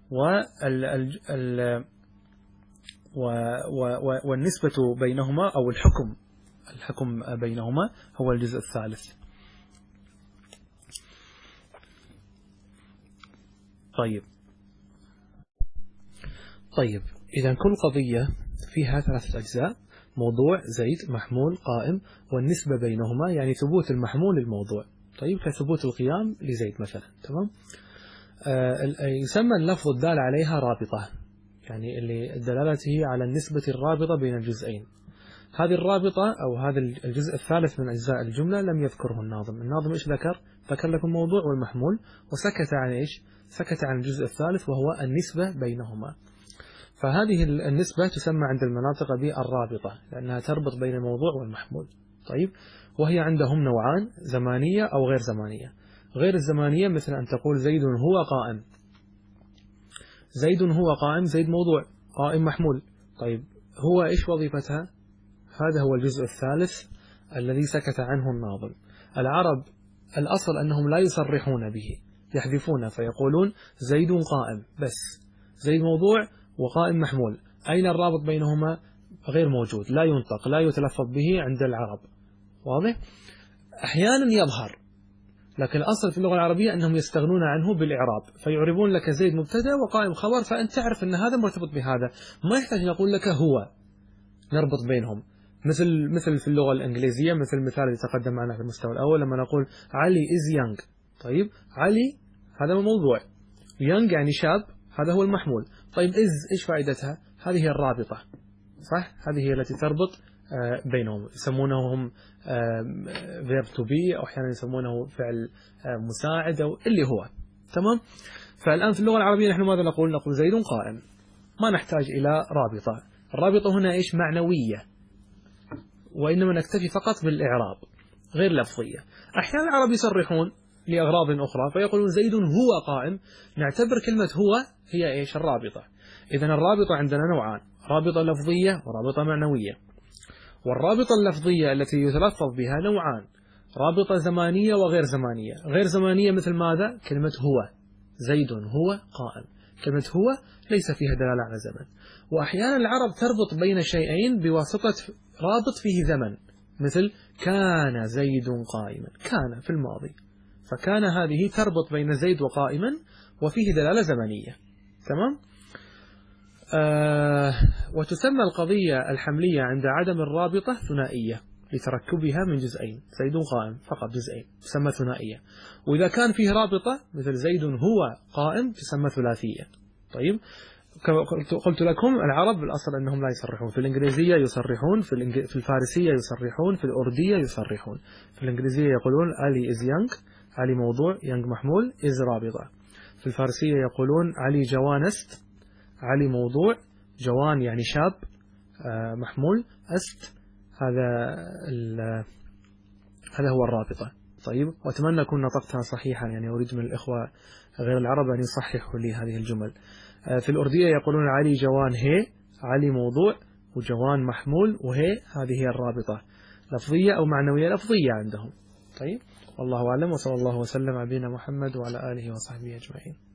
والنسبة بينهما أو الحكم بينهما هو الجزء الثالث. طيب إذا كل قضية فيها 3 أجزاء: موضوع، زيد، محمول، قائم، والنسبة بينهما يعني ثبوت المحمول للموضوع، طيب، كثبوت القيام لزيد مثلا. تمام. يسمى اللفظ الدال عليها رابطة، يعني اللي دلالته على النسبة الرابطة بين الجزئين. هذه الرابطة أو هذا الجزء الثالث من أجزاء الجملة لم يذكره الناظم إيش ذكر؟ ذكر لكم الموضوع والمحمول، وسكت عن إيش؟ سكت عن الجزء الثالث وهو النسبة بينهما. فهذه النسبة تسمى عند المناطق بالرابطة، لأنها تربط بين الموضوع والمحمول. طيب، وهي عندهم نوعان: زمانية أو غير زمانية. غير الزمانية مثل أن تقول زيد هو قائم. زيد هو قائم، زيد موضوع، قائم محمول. طيب، هو إيش وظيفتها؟ هذا هو الجزء الثالث الذي سكت عنه الناظم. العرب الأصل أنهم لا يصرحون به، يحذفون فيقولون زيد قائم بس، زيد موضوع وقائم محمول. أين الرابط بينهما؟ غير موجود، لا ينطق، لا يتلفظ به عند العرب. واضح؟ أحيانا يظهر، لكن الأصل في اللغة العربية أنهم يستغنون عنه بالإعراب، فيعربون لك زيد مبتدأ وقائم خبر، فأنت تعرف أن هذا مرتبط بهذا، ما يحتاج نقول لك هو، نربط بينهم. مثل في اللغة الإنجليزية، مثل المثال اللي تقدم معنا في المستوى الأول لما نقول علي is young. طيب، علي هذا هو الموضوع، young يعني شاب، هذا هو المحمول. طيب is إيش فائدتها؟ هذه هي الرابطة، صح؟ هذه هي التي تربط بينهم. يسمونهم verb to be، أو أحيانا يسمونه فعل مساعد أو اللي هو. تمام. فالآن في اللغة العربية نحن ماذا نقول؟ نقول زيد قائم، ما نحتاج إلى رابطة. الرابطة هنا إيش؟ معنوية، وإنما نكتفي فقط بالإعراب غير لفظية. أحيانا العرب يصرحون لأغراض أخرى فيقولون زيد هو قائم، نعتبر كلمة هو هي إيش؟ الرابطة. إذن الرابطة عندنا نوعان: رابطة لفظية ورابطة معنوية. والرابطة اللفظية التي يتلفظ بها نوعان: رابطة زمانية وغير زمانية. غير زمانية مثل ماذا؟ كلمة هو، زيد هو قائم، كلمة هو ليس فيها دلالة على زمن. وأحيانا العرب تربط بين شيئين بواسطة رابط فيه زمن، مثل كان زيد قائما، كان في الماضي، فكان هذه تربط بين زيد وقائما وفيه دلالة زمنية. تمام. وتسمى القضية الحملية عند عدم الرابطة ثنائية لتركبها من جزئين، زيد قائم فقط جزئين، تسمى ثنائية. وإذا كان فيه رابطة مثل زيد هو قائم تسمى ثلاثية. طيب، قلت لكم العرب الأصل أنهم لا يصرحون. في الإنجليزية يصرحون، في الفارسية يصرحون، في الأردية يصرحون. في الإنجليزية يقولون علي is young، علي موضوع، young محمول، is رابطة. في الفارسية يقولون علي جوانست، علي موضوع، جوان يعني شاب، محمول، است هذا هو الرابطة. طيب، وأتمنى أكون نطقتها صحيحا، يعني أريد من الإخوة غير العرب أن يصححوا لي هذه الجمل. في الأردية يقولون علي جوان هي، علي موضوع وجوان محمول وهي، هذه هي الرابطة، لفظية أو معنوية. لفظية عندهم. طيب، والله أعلم، وصلى الله وسلم على نبينا محمد وعلى آله وصحبه أجمعين.